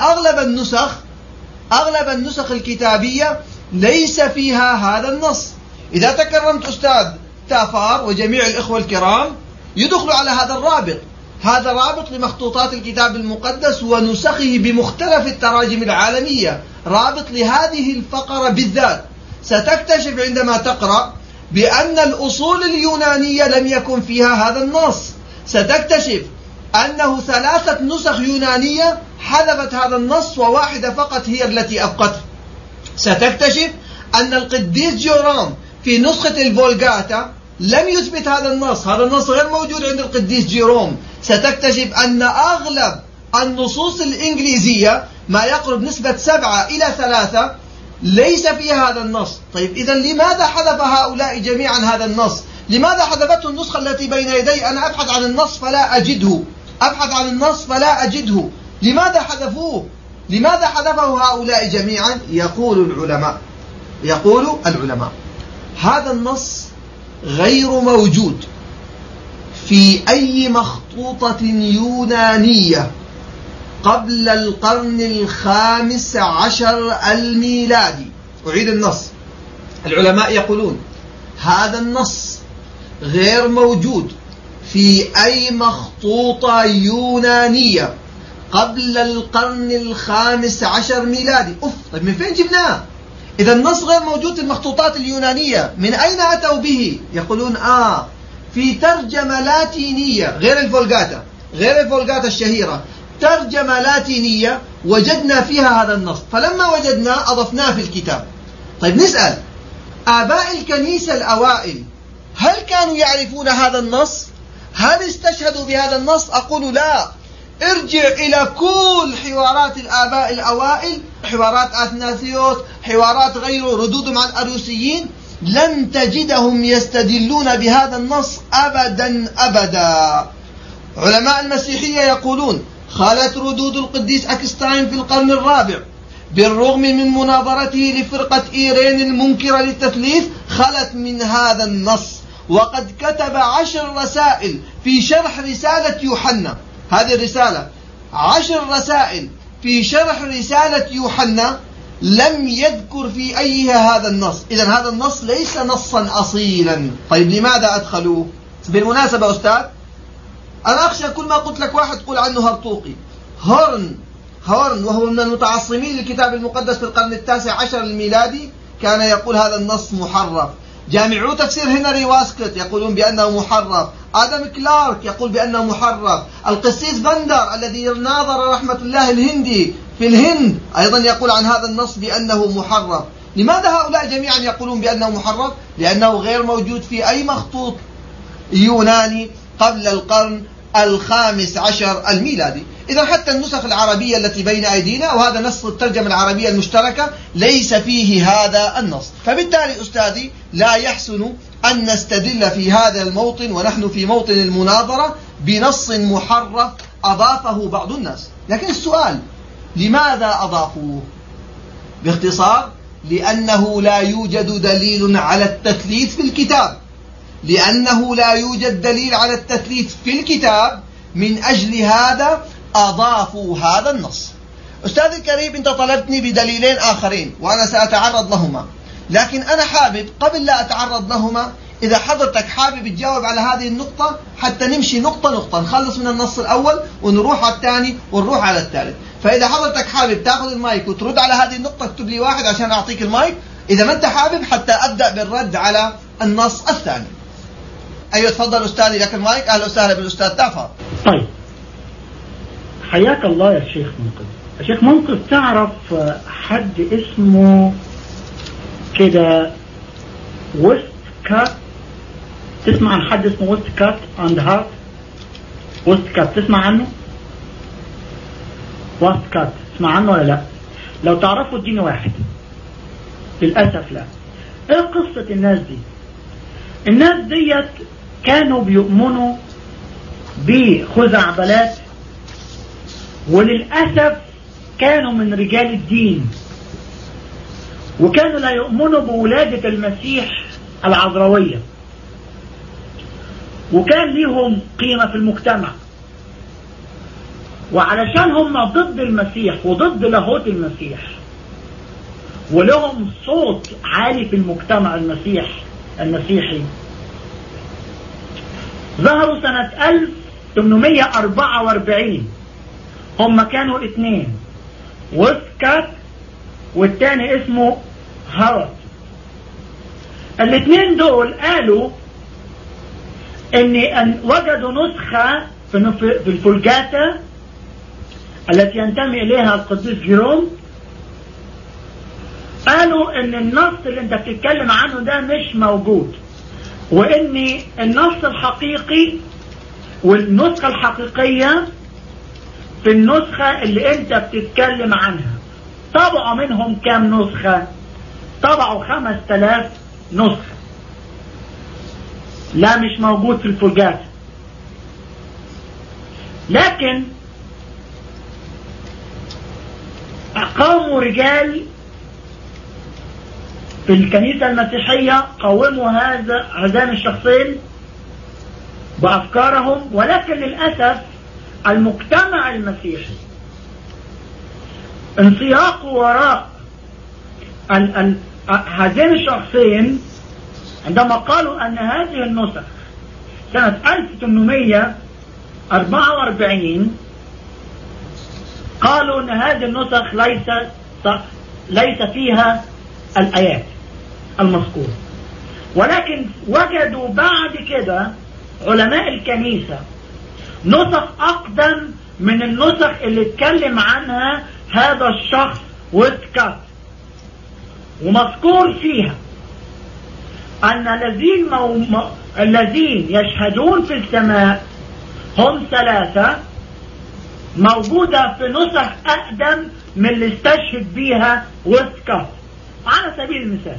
أغلب النسخ الكتابية ليس فيها هذا النص. إذا تكرمت أستاذ تافار وجميع الإخوة الكرام يدخلوا على هذا الرابط. هذا رابط لمخطوطات الكتاب المقدس ونسخه بمختلف التراجم العالمية، رابط لهذه الفقرة بالذات. ستكتشف عندما تقرأ بأن الأصول اليونانية لم يكن فيها هذا النص. ستكتشف أنه 3 نسخ يونانية حذفت هذا النص وواحدة فقط هي التي أبقته. ستكتشف أن القديس جيروم في نسخة الفولغاتا لم يثبت هذا النص، هذا النص غير موجود عند القديس جيروم. ستكتشف أن أغلب النصوص الإنجليزية ما يقرب نسبة 7/3 ليس فيها هذا النص. طيب إذن لماذا حذف هؤلاء جميعا هذا النص؟ لماذا حذفته النسخة التي بين يدي؟ أنا أبحث عن النص فلا أجده، أبحث عن النص فلا أجده. لماذا حذفوه؟ لماذا حذفه هؤلاء جميعا؟ يقول العلماء هذا النص غير موجود في أي مخطوطة يونانية قبل القرن 15 الميلادي. أعيد النص. العلماء يقولون هذا النص غير موجود في أي مخطوطة يونانية قبل القرن 15 ميلادي. طيب من فين جبناه؟ إذا النص غير موجود في المخطوطات اليونانية، من أين أتوا به؟ يقولون في ترجمة لاتينية غير الفولغاتا الشهيرة، ترجمة لاتينية وجدنا فيها هذا النص، فلما وجدناه أضفناه في الكتاب. طيب نسأل آباء الكنيسة الأوائل هل كانوا يعرفون هذا النص؟ هل استشهدوا بهذا النص؟ أقول لا. ارجع إلى كل حوارات الآباء الأوائل، حوارات أثناسيوس، حوارات غيره، ردودهم عن الأروسيين، لن تجدهم يستدلون بهذا النص أبدا أبدا. علماء المسيحية يقولون خالت ردود القديس أكستاين في القرن الرابع بالرغم من مناظرته لفرقة إيرين المنكرة للتثليث، خلت من هذا النص، وقد كتب 10 رسائل في شرح رسالة يوحنا. هذه الرسالة 10 رسائل في شرح رسالة يوحنا لم يذكر في أيها هذا النص. إذن هذا النص ليس نصا أصيلا. طيب لماذا أدخلوه؟ بالمناسبة أستاذ، أنا أخشى كل ما قلت لك واحد تقول عنه هرطوقي. هورن وهو من المتعصمين للكتاب المقدس في القرن 19 الميلادي كان يقول هذا النص محرف. جامعو تفسير هنري واسكت يقولون بأنه محرف. آدم كلارك يقول بأنه محرف. القسيس فندر الذي ناظر رحمة الله الهندي في الهند أيضا يقول عن هذا النص بأنه محرف. لماذا هؤلاء جميعا يقولون بأنه محرف؟ لأنه غير موجود في أي مخطوط يوناني قبل القرن 15 الميلادي. إذا حتى النسخ العربية التي بين أيدينا، وهذا نص الترجمة العربية المشتركة، ليس فيه هذا النص. فبالتالي أستاذي لا يحسن أن نستدل في هذا الموطن ونحن في موطن المناظرة بنص محرف أضافه بعض الناس. لكن السؤال لماذا أضافوه؟ باختصار لأنه لا يوجد دليل على التثليث في الكتاب. لأنه لا يوجد دليل على التثليث في الكتاب، من أجل هذا أضافوا هذا النص. أستاذ الكريم، أنت طلبتني بدليلين آخرين وأنا سأتعرض لهما، لكن أنا حابب قبل لا أتعرض لهما إذا حضرتك حابب تجاوب على هذه النقطة حتى نمشي نقطة نقطة، نخلص من النص الأول ونروح على الثاني ونروح على الثالث. فإذا حضرتك حابب تأخذ المايك وترد على هذه النقطة اكتب لي 1 عشان أعطيك المايك، إذا ما أنت حابب حتى أبدأ بالرد على النص الثاني. أيوة تفضل أستاذي، لك المايك. أهلا وسهلا بالأستاذ تافر. طيب حياك الله يا شيخ منقذ. يا شيخ منقذ، تعرف حد اسمه كده ويست كات؟ تسمع عن حد اسمه ويست كات اند هارت؟ ويست كات تسمع عنه؟ ويست كات تسمع عنه ولا لا؟ لو تعرفوا اديني 1. للأسف لا. ايه قصة الناس دي؟ الناس ديت كانوا بيؤمنوا بخزعبلات، وللأسف كانوا من رجال الدين، وكانوا لا يؤمنوا بولادة المسيح العذراوية، وكان لهم قيمة في المجتمع، وعلشان هم ضد المسيح وضد لاهوت المسيح ولهم صوت عالي في المجتمع المسيحي، ظهروا سنة 1844. هم كانوا 2، ويسكات والتاني اسمه هارت. الاثنين دول قالوا ان وجدوا نسخة في الفولجاتا التي ينتمي اليها القديس جيروم. قالوا ان النص اللي انت بتتكلم عنه ده مش موجود، وان النص الحقيقي والنسخة الحقيقية في النسخة اللي انت بتتكلم عنها. طبعوا منهم كام نسخة؟ طبعوا 5000 نسخة. لا مش موجود في الفولجاتا. لكن قاموا رجال في الكنيسة المسيحية قوموا هذان الشخصين بأفكارهم، ولكن للأسف المجتمع المسيحي انسياق وراء هذين الشخصين عندما قالوا أن هذه النسخ سنة 1844 قالوا أن هذه النسخ ليس فيها الآيات المذكورة، ولكن وجدوا بعد كده علماء الكنيسة نسخ أقدم من النسخ اللي اتكلم عنها هذا الشخص ويتكات، ومذكور فيها أن الذين يشهدون في السماء هم 3 موجودة في نسخ أقدم من اللي استشهد بيها ويتكات. على سبيل المثال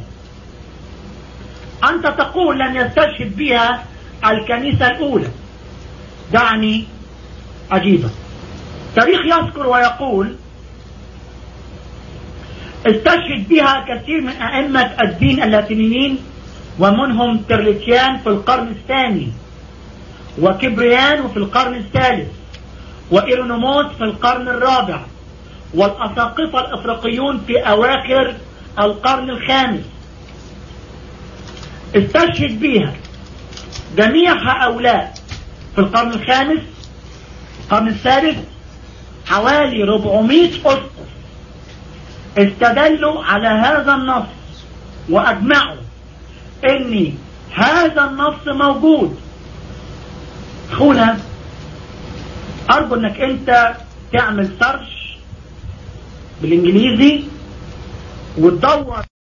أنت تقول لن يستشهد بها الكنيسة الأولى، دعني عجيبة. تاريخ يذكر ويقول استشهد بها كثير من أئمة الدين اللاتينيين، ومنهم ترليتيان في القرن الثاني، وكبريان في القرن الثالث، وإيرونوموس في القرن الرابع، والأساقفة الأفريقيون في أواخر القرن الخامس. استشهد بها جميع هؤلاء في القرن الخامس، القرن الثالث، حوالي 400 أسقف استدلوا على هذا النص وأجمعوا ان هذا النص موجود. اخونا ارجو انك انت تعمل سيرش بالانجليزي وتدور